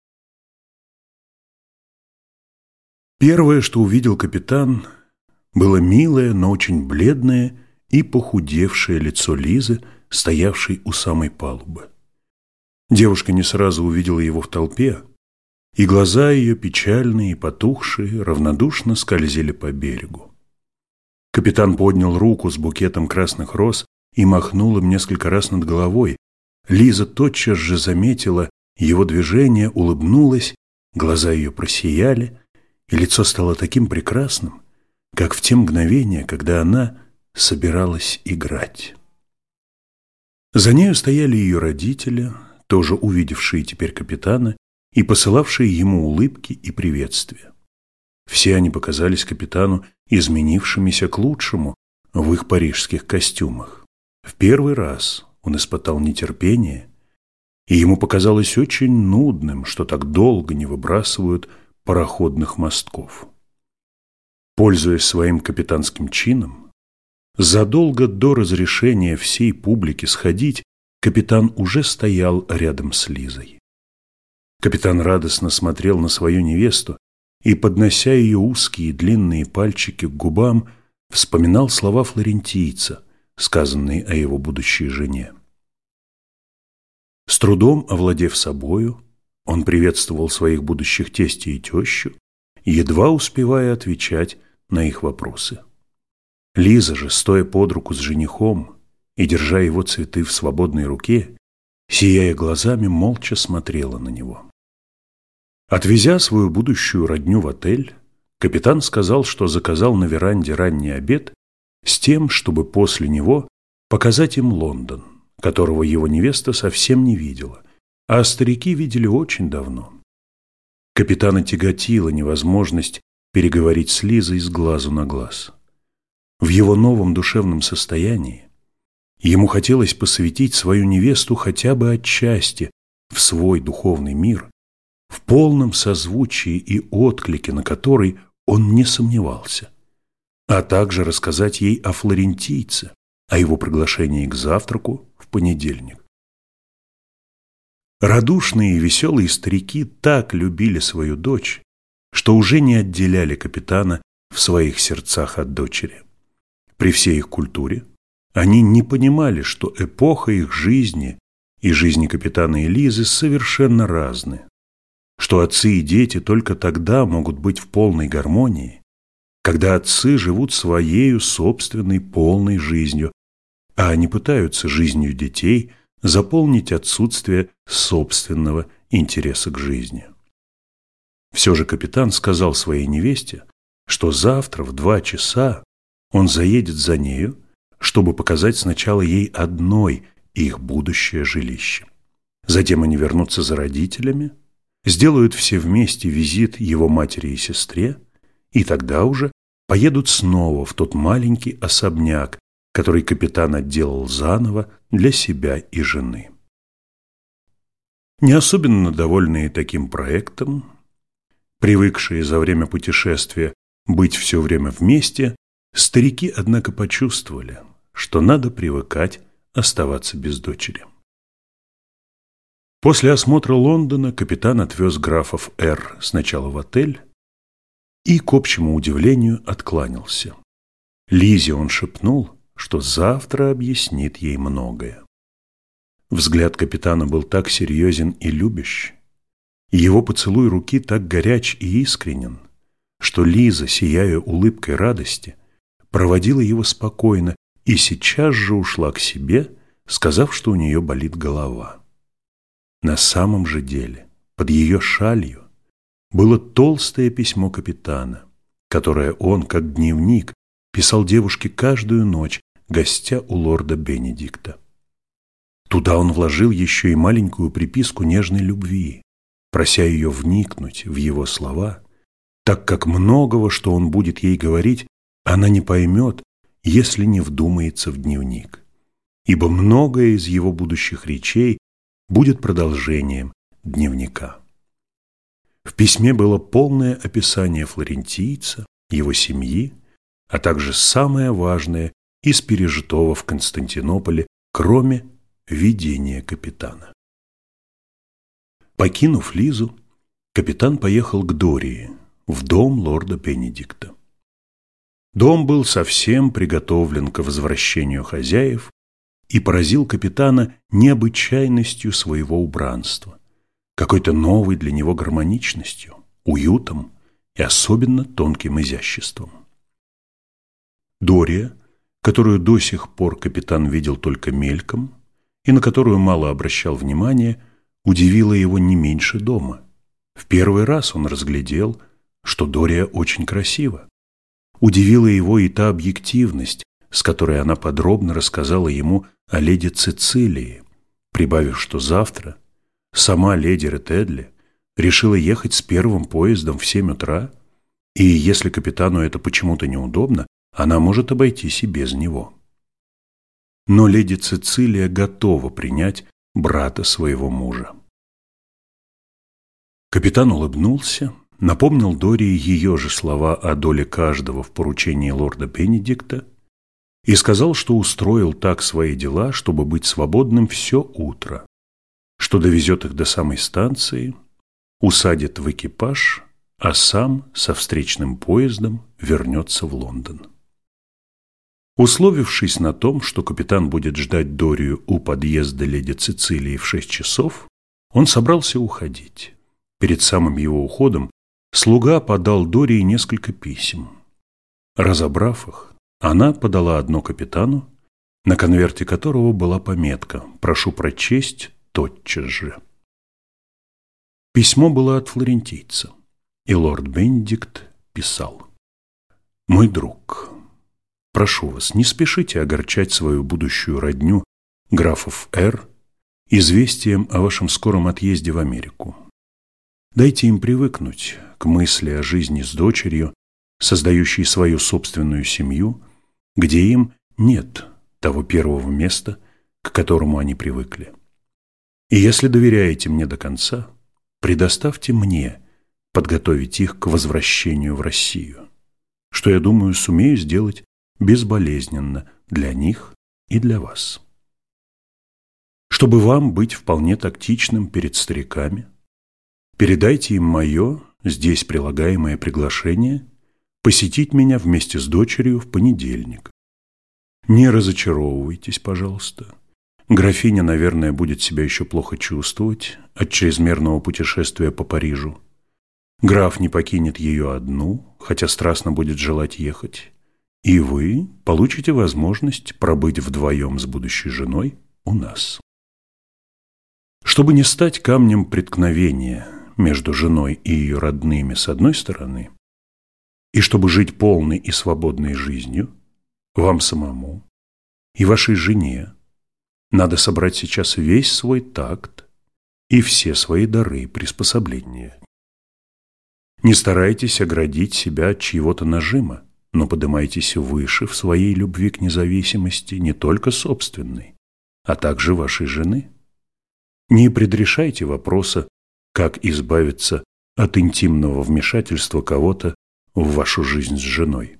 Первое, что увидел капитан, было милое, но очень бледное и похудевшее лицо Лизы, стоявшей у самой палубы. Девушка не сразу увидела его в толпе, и глаза ее, печальные и потухшие, равнодушно скользили по берегу. Капитан поднял руку с букетом красных роз и махнул им несколько раз над головой. Лиза тотчас же заметила его движение, улыбнулась, глаза ее просияли, и лицо стало таким прекрасным, как в те мгновения, когда она собиралась играть. За нею стояли ее родители, тоже увидевшие теперь капитана и посылавшие ему улыбки и приветствия. Все они показались капитану изменившимися к лучшему в их парижских костюмах. В первый раз он испытал нетерпение, и ему показалось очень нудным, что так долго не выбрасывают пароходных мостков. Пользуясь своим капитанским чином, задолго до разрешения всей публике сходить, капитан уже стоял рядом с Лизой. Капитан радостно смотрел на свою невесту и, поднося ее узкие длинные пальчики к губам, вспоминал слова флорентийца, сказанные о его будущей жене. С трудом овладев собою, он приветствовал своих будущих тестей и тещу, едва успевая отвечать на их вопросы. Лиза же, стоя под руку с женихом и держа его цветы в свободной руке, сияя глазами, молча смотрела на него. Отвезя свою будущую родню в отель, капитан сказал, что заказал на веранде ранний обед с тем, чтобы после него показать им Лондон, которого его невеста совсем не видела, а старики видели очень давно. Капитана тяготила невозможность переговорить с Лизой с глазу на глаз. В его новом душевном состоянии ему хотелось посвятить свою невесту хотя бы отчасти в свой духовный мир, в полном созвучии и отклике на который он не сомневался, а также рассказать ей о флорентийце, о его приглашении к завтраку в понедельник. Радушные и веселые старики так любили свою дочь, что уже не отделяли капитана в своих сердцах от дочери. При всей их культуре они не понимали, что эпоха их жизни и жизни капитана и Лизы совершенно разные, что отцы и дети только тогда могут быть в полной гармонии, когда отцы живут своею собственной полной жизнью, а не пытаются жизнью детей заполнить отсутствие собственного интереса к жизни. Все же капитан сказал своей невесте, что завтра в два часа он заедет за нею, чтобы показать сначала ей одной их будущее жилище. Затем они вернутся за родителями, сделают все вместе визит его матери и сестре, и тогда уже поедут снова в тот маленький особняк, который капитан отделал заново для себя и жены. Не особенно довольные таким проектом, привыкшие за время путешествия быть все время вместе, старики, однако, почувствовали, что надо привыкать оставаться без дочери. После осмотра Лондона капитан отвез графов Р сначала в отель и, к общему удивлению, откланялся. Лизе он шепнул, что завтра объяснит ей многое. Взгляд капитана был так серьезен и любящ, и его поцелуй руки так горяч и искренен, что Лиза, сияя улыбкой радости, проводила его спокойно и сейчас же ушла к себе, сказав, что у нее болит голова. На самом же деле, под ее шалью было толстое письмо капитана, которое он, как дневник, писал девушке каждую ночь, гостя у лорда Бенедикта. Туда он вложил еще и маленькую приписку нежной любви, прося ее вникнуть в его слова, так как многого, что он будет ей говорить, она не поймет, если не вдумается в дневник, ибо многое из его будущих речей будет продолжением дневника. В письме было полное описание флорентийца, его семьи, а также самое важное из пережитого в Константинополе, кроме видения капитана. Покинув Лизу, капитан поехал к Дории, в дом лорда Бенедикта. Дом был совсем приготовлен к возвращению хозяев и поразил капитана необычайностью своего убранства, какой-то новой для него гармоничностью, уютом и особенно тонким изяществом. Дория, которую до сих пор капитан видел только мельком и на которую мало обращал внимания, удивила его не меньше дома. В первый раз он разглядел, что Дория очень красива. Удивила его и та объективность, с которой она подробно рассказала ему о леди Цицилии, прибавив, что завтра сама леди Ретедли решила ехать с первым поездом в семь утра, и если капитану это почему-то неудобно, она может обойтись и без него. Но леди Цицилия готова принять брата своего мужа. Капитан улыбнулся, напомнил Дории ее же слова о доле каждого в поручении лорда Бенедикта и сказал, что устроил так свои дела, чтобы быть свободным все утро, что довезет их до самой станции, усадит в экипаж, а сам со встречным поездом вернется в Лондон. Условившись на том, что капитан будет ждать Дорию у подъезда леди Цицилии в шесть часов, он собрался уходить. Перед самым его уходом слуга подал Дории несколько писем. Разобрав их, она подала одно капитану, на конверте которого была пометка «Прошу прочесть тотчас же». Письмо было от флорентийца, и лорд Бенедикт писал: «Мой друг, прошу вас, не спешите огорчать свою будущую родню, графов Р, известием о вашем скором отъезде в Америку. Дайте им привыкнуть к мысли о жизни с дочерью, создающей свою собственную семью, где им нет того первого места, к которому они привыкли. И если доверяете мне до конца, предоставьте мне подготовить их к возвращению в Россию, что, я думаю, сумею сделать безболезненно для них и для вас. Чтобы вам быть вполне тактичным перед стариками, передайте им мое, здесь прилагаемое приглашение, посетить меня вместе с дочерью в понедельник. Не разочаровывайтесь, пожалуйста. Графиня, наверное, будет себя еще плохо чувствовать от чрезмерного путешествия по Парижу. Граф не покинет ее одну, хотя страстно будет желать ехать. И вы получите возможность пробыть вдвоем с будущей женой у нас. Чтобы не стать камнем преткновения между женой и ее родными с одной стороны, и чтобы жить полной и свободной жизнью, вам самому и вашей жене надо собрать сейчас весь свой такт и все свои дары приспособления. Не старайтесь оградить себя от чьего-то нажима, но поднимайтесь выше в своей любви к независимости не только собственной, а также вашей жены. Не предрешайте вопроса, как избавиться от интимного вмешательства кого-то в вашу жизнь с женой.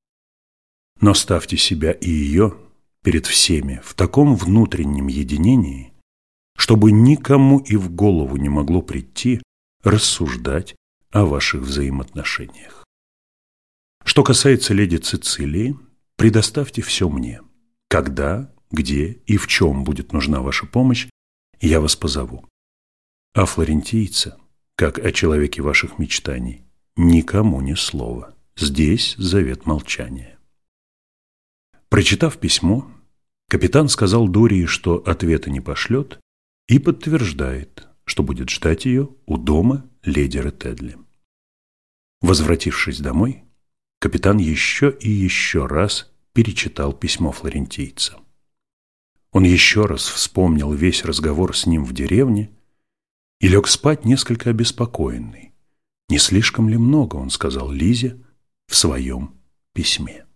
Но ставьте себя и ее перед всеми в таком внутреннем единении, чтобы никому и в голову не могло прийти рассуждать о ваших взаимоотношениях. Что касается леди Цицилии, предоставьте все мне. Когда, где и в чем будет нужна ваша помощь, я вас позову. А флорентийца, как о человеке ваших мечтаний, никому ни слова. Здесь завет молчания». Прочитав письмо, капитан сказал Дории, что ответа не пошлет, и подтверждает, что будет ждать ее у дома леди Ретедли. Возвратившись домой, капитан еще и еще раз перечитал письмо флорентийца. Он еще раз вспомнил весь разговор с ним в деревне и лег спать несколько обеспокоенный. Не слишком ли много он сказал Лизе в своем письме?